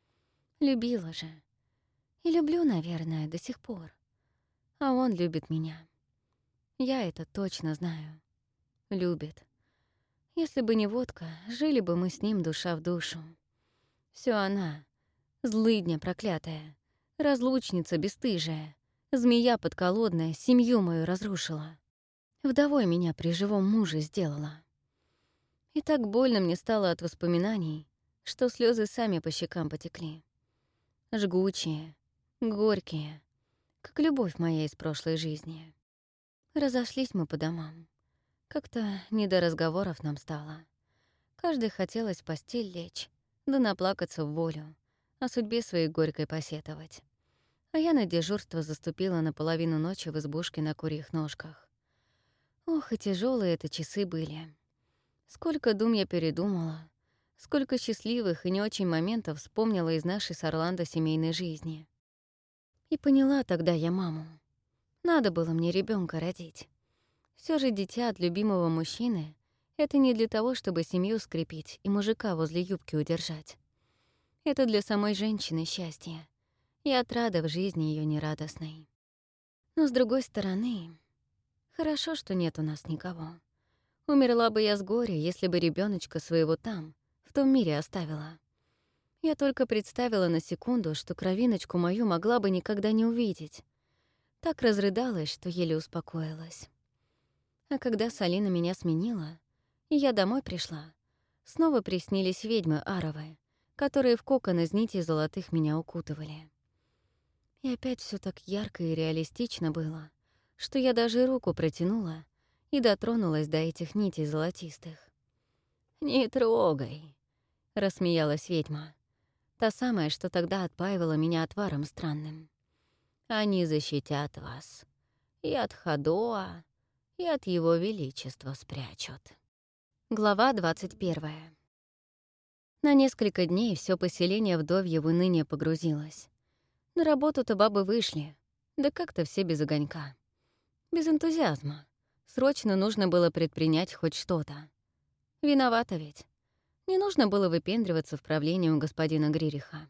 Любила же. И люблю, наверное, до сих пор. А он любит меня. Я это точно знаю. Любит. Если бы не водка, жили бы мы с ним душа в душу. Всё она, злыдня проклятая, разлучница бесстыжая, змея подколодная, семью мою разрушила. Вдовой меня при живом муже сделала. И так больно мне стало от воспоминаний, что слезы сами по щекам потекли. Жгучие, горькие, как любовь моя из прошлой жизни. Разошлись мы по домам. Как-то не до разговоров нам стало. Каждый хотелось в постель лечь, да наплакаться в волю, о судьбе своей горькой посетовать. А я на дежурство заступила на половину ночи в избушке на курьих ножках. Ох, и тяжелые это часы были. Сколько дум я передумала, сколько счастливых и не очень моментов вспомнила из нашей с Орландо семейной жизни. И поняла тогда я маму. Надо было мне ребенка родить. Все же дитя от любимого мужчины — это не для того, чтобы семью скрепить и мужика возле юбки удержать. Это для самой женщины счастье и отрада в жизни ее нерадостной. Но с другой стороны, хорошо, что нет у нас никого. Умерла бы я с горя, если бы ребеночка своего там, в том мире оставила. Я только представила на секунду, что кровиночку мою могла бы никогда не увидеть. Так разрыдалась, что еле успокоилась. А когда Салина меня сменила, и я домой пришла, снова приснились ведьмы Аровы, которые в кокон из нитей золотых меня укутывали. И опять все так ярко и реалистично было, что я даже руку протянула и дотронулась до этих нитей золотистых. «Не трогай», — рассмеялась ведьма. Та самая, что тогда отпаивала меня отваром странным. «Они защитят вас и от Ходоа, и от его величества спрячут». Глава 21. На несколько дней все поселение вдовье в уныние погрузилось. На работу-то бабы вышли, да как-то все без огонька. Без энтузиазма. Срочно нужно было предпринять хоть что-то. Виновата ведь. Не нужно было выпендриваться в правлении у господина Гририха.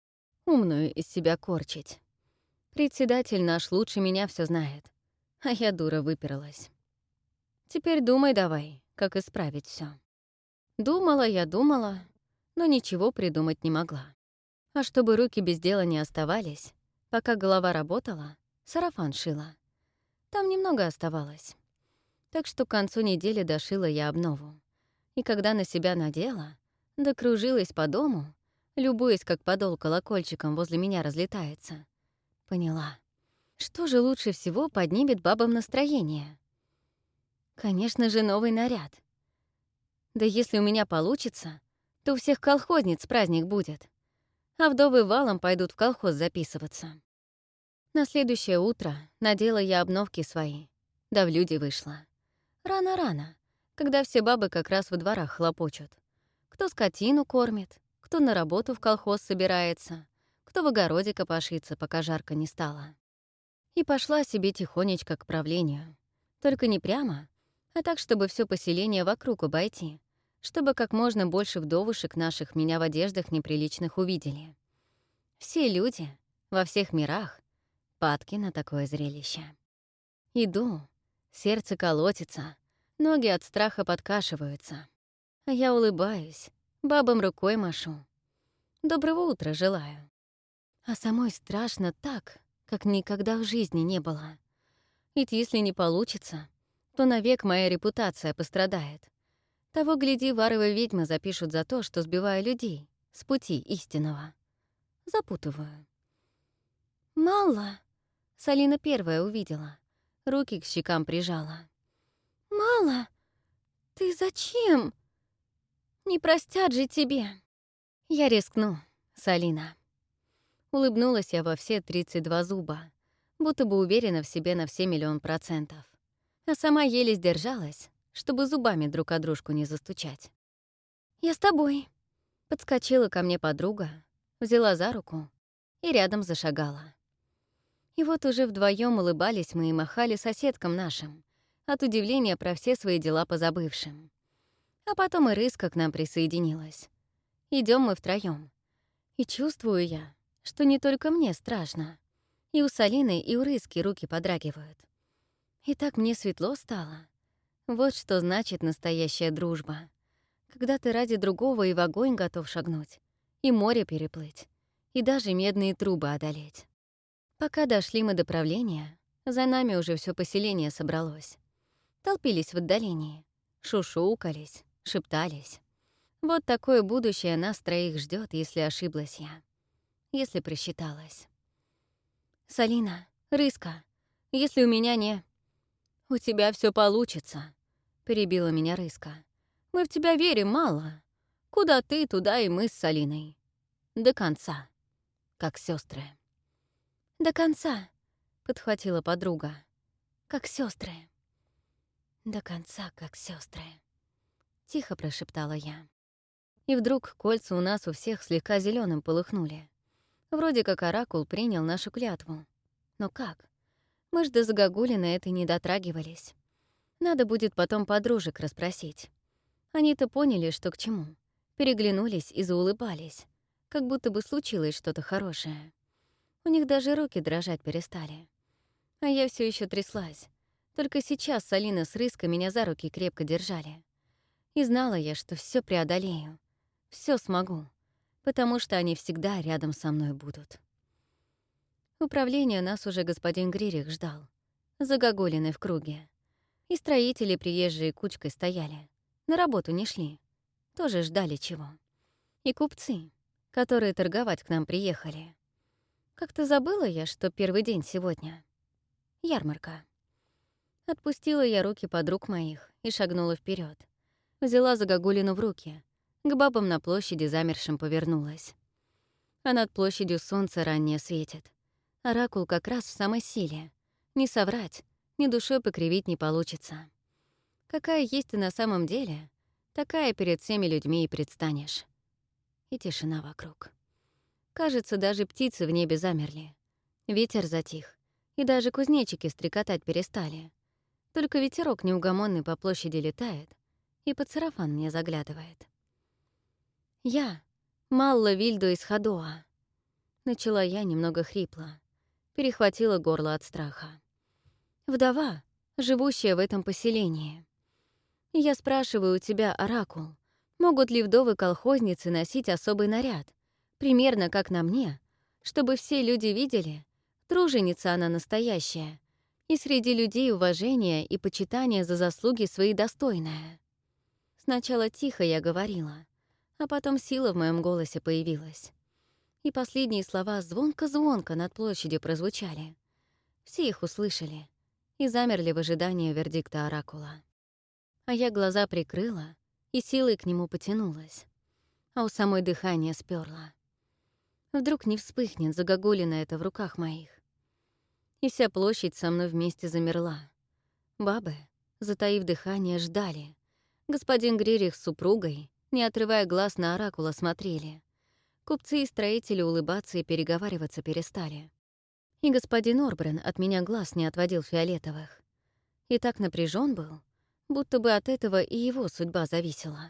Умную из себя корчить. Председатель наш лучше меня все знает, а я дура выперлась. Теперь думай давай, как исправить все. Думала я, думала, но ничего придумать не могла. А чтобы руки без дела не оставались, пока голова работала, сарафан шила. Там немного оставалось. Так что к концу недели дошила я обнову. И когда на себя надела, докружилась по дому, любуясь, как подол колокольчиком возле меня разлетается, поняла, что же лучше всего поднимет бабам настроение. Конечно же, новый наряд. Да если у меня получится, то у всех колхозниц праздник будет, а вдовы валом пойдут в колхоз записываться. На следующее утро надела я обновки свои, да в люди вышла. Рано-рано, когда все бабы как раз во дворах хлопочут. Кто скотину кормит, кто на работу в колхоз собирается, кто в огороде копошится, пока жарко не стало. И пошла себе тихонечко к правлению. Только не прямо, а так, чтобы все поселение вокруг обойти, чтобы как можно больше вдовушек наших меня в одеждах неприличных увидели. Все люди, во всех мирах, падки на такое зрелище. Иду, сердце колотится, ноги от страха подкашиваются. А я улыбаюсь, бабам рукой машу. Доброго утра желаю. А самой страшно так, как никогда в жизни не было. Ведь если не получится, то навек моя репутация пострадает. Того, гляди, варовые ведьмы запишут за то, что сбиваю людей с пути истинного. Запутываю. «Мало!» — Салина первая увидела. Руки к щекам прижала. «Мало! Ты зачем? Не простят же тебе!» «Я рискну, Салина». Улыбнулась я во все 32 зуба, будто бы уверена в себе на все 1 000 000%. А сама еле сдержалась, чтобы зубами друг о дружку не застучать. «Я с тобой», — подскочила ко мне подруга, взяла за руку и рядом зашагала. И вот уже вдвоем улыбались мы и махали соседкам нашим, от удивления про все свои дела позабывшим. А потом и Рыска к нам присоединилась. Идем мы втроем. И чувствую я, что не только мне страшно. И у Салины, и у Рыски руки подрагивают. И так мне светло стало. Вот что значит настоящая дружба. Когда ты ради другого и в огонь готов шагнуть, и море переплыть, и даже медные трубы одолеть. Пока дошли мы до правления, за нами уже все поселение собралось. Толпились в отдалении, шушукались, шептались. Вот такое будущее нас троих ждет, если ошиблась я. Если просчиталась. «Салина, Рыска, если у меня не...» «У тебя все получится», — перебила меня Рыска. «Мы в тебя верим мало. Куда ты, туда и мы с Салиной. До конца, как сестры. «До конца», — подхватила подруга. «Как сестры. До конца, как сестры. Тихо прошептала я. И вдруг кольца у нас у всех слегка зеленым полыхнули. Вроде как оракул принял нашу клятву. Но как? Мы ж до загогулины этой не дотрагивались. Надо будет потом подружек расспросить. Они-то поняли, что к чему. Переглянулись и заулыбались, как будто бы случилось что-то хорошее. У них даже руки дрожать перестали. А я все еще тряслась. Только сейчас Салина с Рыской меня за руки крепко держали. И знала я, что все преодолею, все смогу, потому что они всегда рядом со мной будут. Управление нас уже господин Гририх ждал, загогулины в круге. И строители приезжие кучкой стояли, на работу не шли, тоже ждали чего. И купцы, которые торговать к нам приехали. Как-то забыла я, что первый день сегодня. Ярмарка. Отпустила я руки подруг моих и шагнула вперед. Взяла загогулину в руки, к бабам на площади замершим повернулась. А над площадью солнце раннее светит. Оракул как раз в самой силе. Не соврать, ни душой покривить не получится. Какая есть ты на самом деле, такая перед всеми людьми и предстанешь. И тишина вокруг. Кажется, даже птицы в небе замерли. Ветер затих, и даже кузнечики стрекотать перестали. Только ветерок неугомонный по площади летает и под сарафан мне заглядывает. «Я, Малла Вильдо из Хадоа», — начала я немного хрипло, перехватила горло от страха. «Вдова, живущая в этом поселении. Я спрашиваю у тебя, Оракул, могут ли вдовы-колхозницы носить особый наряд, примерно как на мне, чтобы все люди видели, труженица она настоящая, и среди людей уважение и почитание за заслуги свои достойное». Сначала тихо я говорила, а потом сила в моем голосе появилась. И последние слова звонко-звонко над площадью прозвучали. Все их услышали и замерли в ожидании вердикта оракула. А я глаза прикрыла и силой к нему потянулась, а у самой дыхание спёрло. Вдруг не вспыхнет загогулина это в руках моих. и вся площадь со мной вместе замерла. Бабы, затаив дыхание, ждали. Господин Гририх с супругой, не отрывая глаз на оракула, смотрели. Купцы и строители улыбаться и переговариваться перестали. И господин Орбрен от меня глаз не отводил фиолетовых. И так напряжен был, будто бы от этого и его судьба зависела.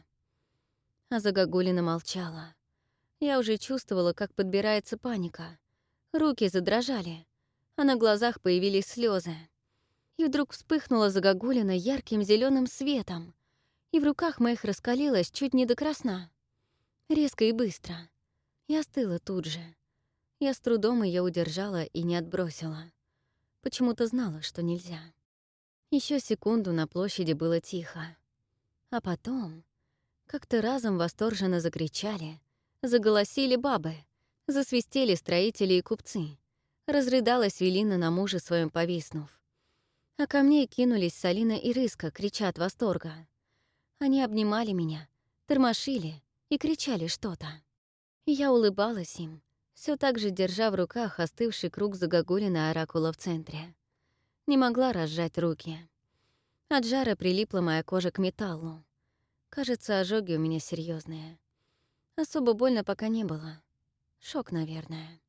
А Загогулина молчала. Я уже чувствовала, как подбирается паника. Руки задрожали, а на глазах появились слезы. И вдруг вспыхнула Загогулина ярким зеленым светом, и в руках моих раскалилась чуть не до красна. Резко и быстро. Я остыла тут же. Я с трудом ее удержала и не отбросила. Почему-то знала, что нельзя. Еще секунду на площади было тихо. А потом как-то разом восторженно закричали, заголосили бабы, засвистели строители и купцы. Разрыдалась Велина на муже своем повиснув. А ко мне кинулись Салина и Рыска, крича от восторга. Они обнимали меня, тормошили и кричали что-то. И я улыбалась им, все так же держа в руках остывший круг загогулины оракула в центре. Не могла разжать руки. От жара прилипла моя кожа к металлу. Кажется, ожоги у меня серьезные. Особо больно пока не было. Шок, наверное.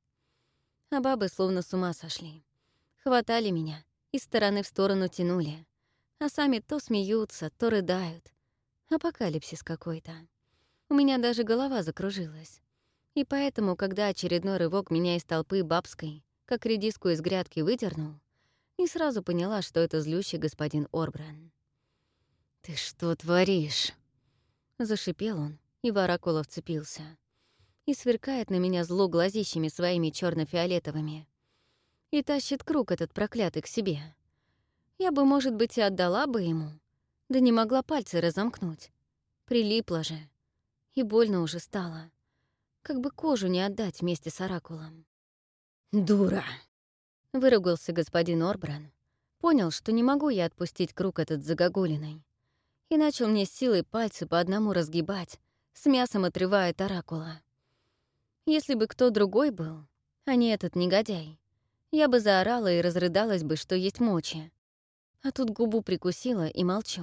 А бабы словно с ума сошли. Хватали меня, из стороны в сторону тянули. А сами то смеются, то рыдают. Апокалипсис какой-то. У меня даже голова закружилась. И поэтому, когда очередной рывок меня из толпы бабской, как редиску из грядки, выдернул, не сразу поняла, что это злющий господин Орбран. «Ты что творишь?» Зашипел он, и в оракула вцепился. И сверкает на меня зло глазищами своими черно-фиолетовыми. И тащит круг этот проклятый к себе. Я бы, может быть, и отдала бы ему, да не могла пальцы разомкнуть. Прилипла же. И больно уже стало. Как бы кожу не отдать вместе с оракулом. «Дура!» — выругался господин Орбран. Понял, что не могу я отпустить круг этот загогулиной. И начал мне с силой пальцы по одному разгибать, с мясом отрывая от оракула. Если бы кто другой был, а не этот негодяй, я бы заорала и разрыдалась бы, что есть мочи. А тут губу прикусила и молчу.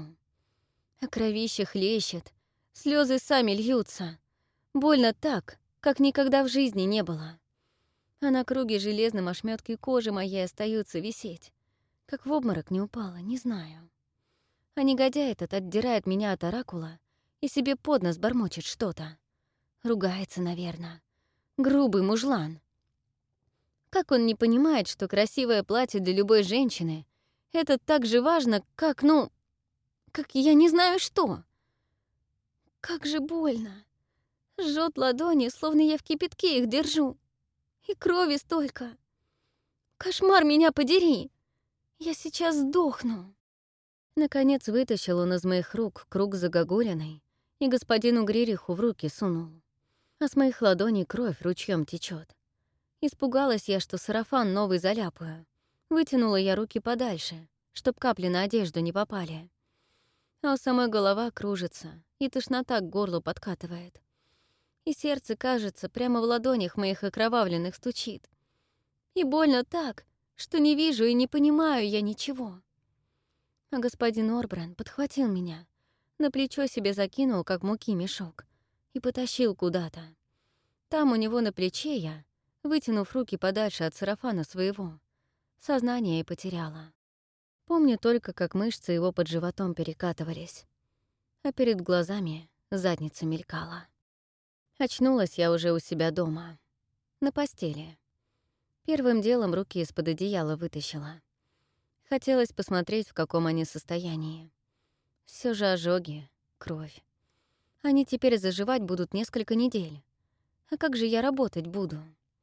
А кровище хлещет, слезы сами льются. Больно так, как никогда в жизни не было. А на круге железном ошметки кожи моей остаются висеть. Как в обморок не упала, не знаю. А негодяй этот отдирает меня от оракула и себе под нос бормочет что-то. Ругается, наверное. Грубый мужлан. Как он не понимает, что красивое платье для любой женщины — это так же важно, как, как я не знаю что. Как же больно. Жжет ладони, словно я в кипятке их держу. И крови столько. Кошмар меня подери. Я сейчас сдохну. Наконец вытащил он из моих рук круг загогулиной и господину Гририху в руки сунул. А с моих ладоней кровь ручьем течет. Испугалась я, что сарафан новый заляпаю. Вытянула я руки подальше, чтоб капли на одежду не попали. А у самой голова кружится, и тошнота к горлу подкатывает. И сердце, кажется, прямо в ладонях моих окровавленных стучит. И больно так, что не вижу и не понимаю я ничего. А господин Орбран подхватил меня, на плечо себе закинул, как муки мешок, и потащил куда-то. Там у него на плече я, вытянув руки подальше от сарафана своего, сознание и потеряла. Помню только, как мышцы его под животом перекатывались, а перед глазами задница мелькала. Очнулась я уже у себя дома, на постели. Первым делом руки из-под одеяла вытащила. Хотелось посмотреть, в каком они состоянии. Все же ожоги, кровь. Они теперь заживать будут несколько недель. А как же я работать буду?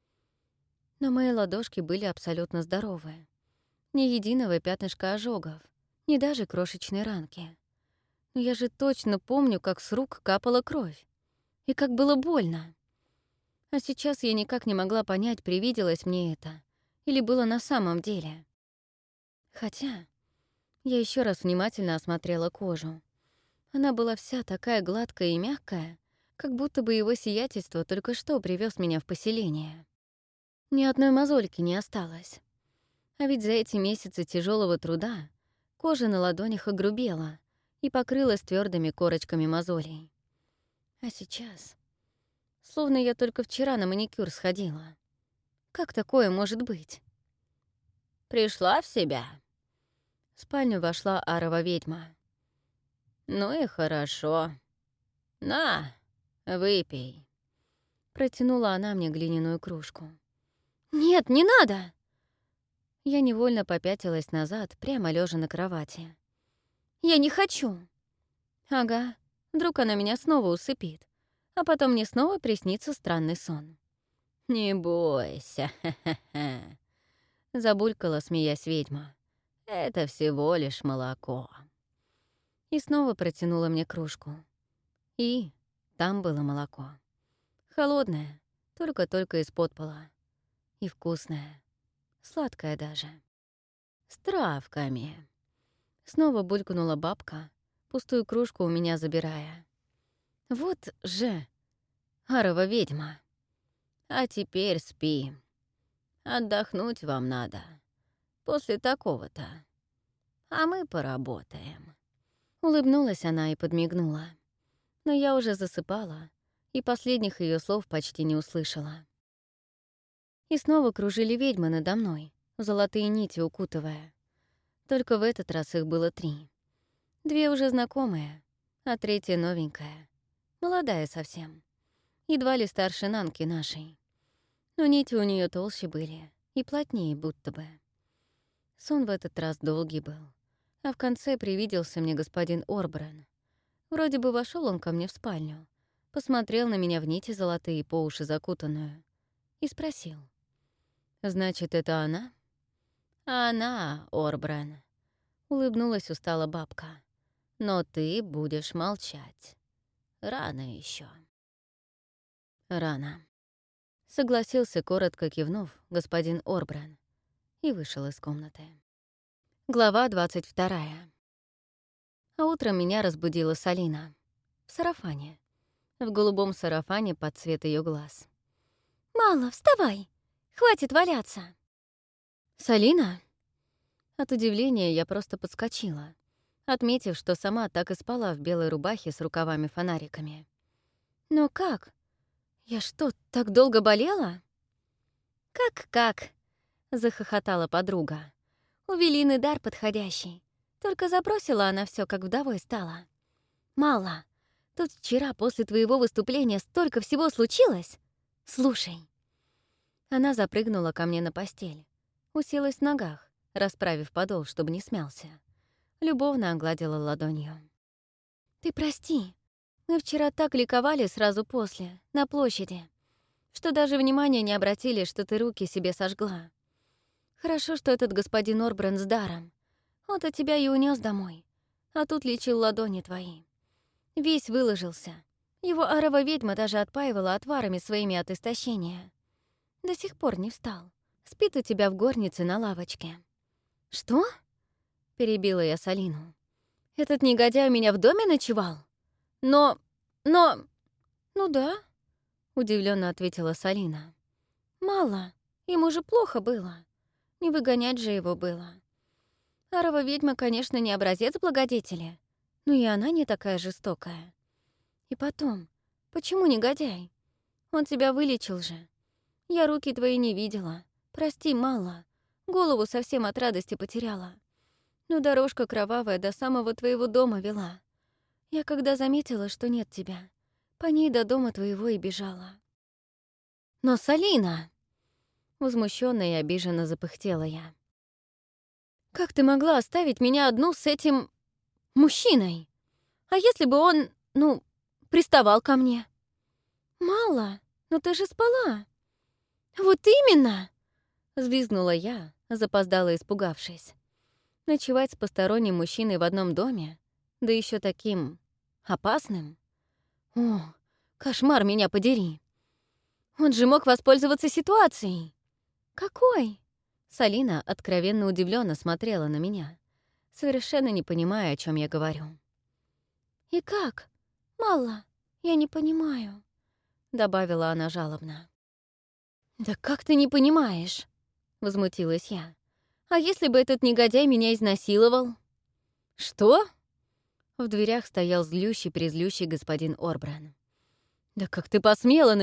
Но мои ладошки были абсолютно здоровые. Ни единого пятнышка ожогов, ни даже крошечной ранки. Но я же точно помню, как с рук капала кровь. И как было больно. А сейчас я никак не могла понять, привиделось мне это или было на самом деле. Хотя я еще раз внимательно осмотрела кожу. Она была вся такая гладкая и мягкая, как будто бы его сиятельство только что привез меня в поселение. Ни одной мозольки не осталось. А ведь за эти месяцы тяжелого труда кожа на ладонях огрубела и покрылась твердыми корочками мозолей. А сейчас... Словно я только вчера на маникюр сходила. Как такое может быть? Пришла в себя. В спальню вошла арова ведьма. Ну и хорошо. На, выпей. Протянула она мне глиняную кружку. Нет, не надо! Я невольно попятилась назад, прямо лежа на кровати. Я не хочу. Ага, вдруг она меня снова усыпит, а потом мне снова приснится странный сон. «Не бойся, ха-ха-ха», — забулькала, смеясь ведьма. «Это всего лишь молоко». И снова протянула мне кружку. И там было молоко. Холодное, только-только из-под пола. И вкусное, сладкое даже. С травками. Снова булькнула бабка, пустую кружку у меня забирая. Вот же, арова ведьма. А теперь спи. Отдохнуть вам надо. После такого-то. А мы поработаем. Улыбнулась она и подмигнула. Но я уже засыпала, и последних ее слов почти не услышала. И снова кружили ведьмы надо мной, золотые нити укутывая. Только в этот раз их было 3. 2 уже знакомые, а 3 новенькая. Молодая совсем. Едва ли старше Нанки нашей. Но нити у нее толще были и плотнее будто бы. Сон в этот раз долгий был. А в конце привиделся мне господин Орбрен. Вроде бы вошел он ко мне в спальню, посмотрел на меня в нити золотые по уши закутанную и спросил. «Значит, это она?» «Она, Орбрен», — улыбнулась устала бабка. «Но ты будешь молчать. Рано еще. «Рано», — согласился, коротко кивнув, господин Орбрен и вышел из комнаты. Глава 22. А утром меня разбудила Салина. В сарафане. В голубом сарафане под цвет ее глаз. «Мало, вставай! Хватит валяться!» «Салина?» От удивления я просто подскочила, отметив, что сама так и спала в белой рубахе с рукавами-фонариками. «Но как? Я что, так долго болела?» «Как-как?» — захохотала подруга. «У Велины дар подходящий. Только забросила она все, как вдовой стала. Мало. Тут вчера после твоего выступления столько всего случилось. Слушай». Она запрыгнула ко мне на постель, уселась в ногах, расправив подол, чтобы не смялся. Любовно огладила ладонью. «Ты прости. Мы вчера так ликовали сразу после, на площади, что даже внимания не обратили, что ты руки себе сожгла. Хорошо, что этот господин Орбрен с даром. Он-то тебя и унес домой, а тут лечил ладони твои. Весь выложился. Его арова ведьма даже отпаивала отварами своими от истощения. До сих пор не встал. Спит у тебя в горнице на лавочке». «Что?» — перебила я Салину. «Этот негодяй у меня в доме ночевал? Но... «Ну да», — удивленно ответила Салина. «Мало. Ему же плохо было. Не выгонять же его было. Арова ведьма, конечно, не образец благодетели, но и она не такая жестокая. И потом, почему негодяй? Он тебя вылечил же. Я руки твои не видела. Прости, мало. Голову совсем от радости потеряла. Но дорожка кровавая до самого твоего дома вела. Я когда заметила, что нет тебя, по ней до дома твоего и бежала». «Но Салина!» Возмущённо и обиженно запыхтела я. «Как ты могла оставить меня одну с этим... мужчиной? А если бы он, приставал ко мне?» «Мало, но ты же спала». «Вот именно!» — взвизгнула я, запоздала испугавшись. Ночевать с посторонним мужчиной в одном доме, да еще таким опасным? О, кошмар меня подери! Он же мог воспользоваться ситуацией. «Какой?» Салина откровенно удивленно смотрела на меня, совершенно не понимая, о чем я говорю. «И как? Мало, я не понимаю», — добавила она жалобно. «Да как ты не понимаешь?» — возмутилась я. А если бы этот негодяй меня изнасиловал? Что? В дверях стоял злющий-призлющий господин Орбран. Да как ты посмела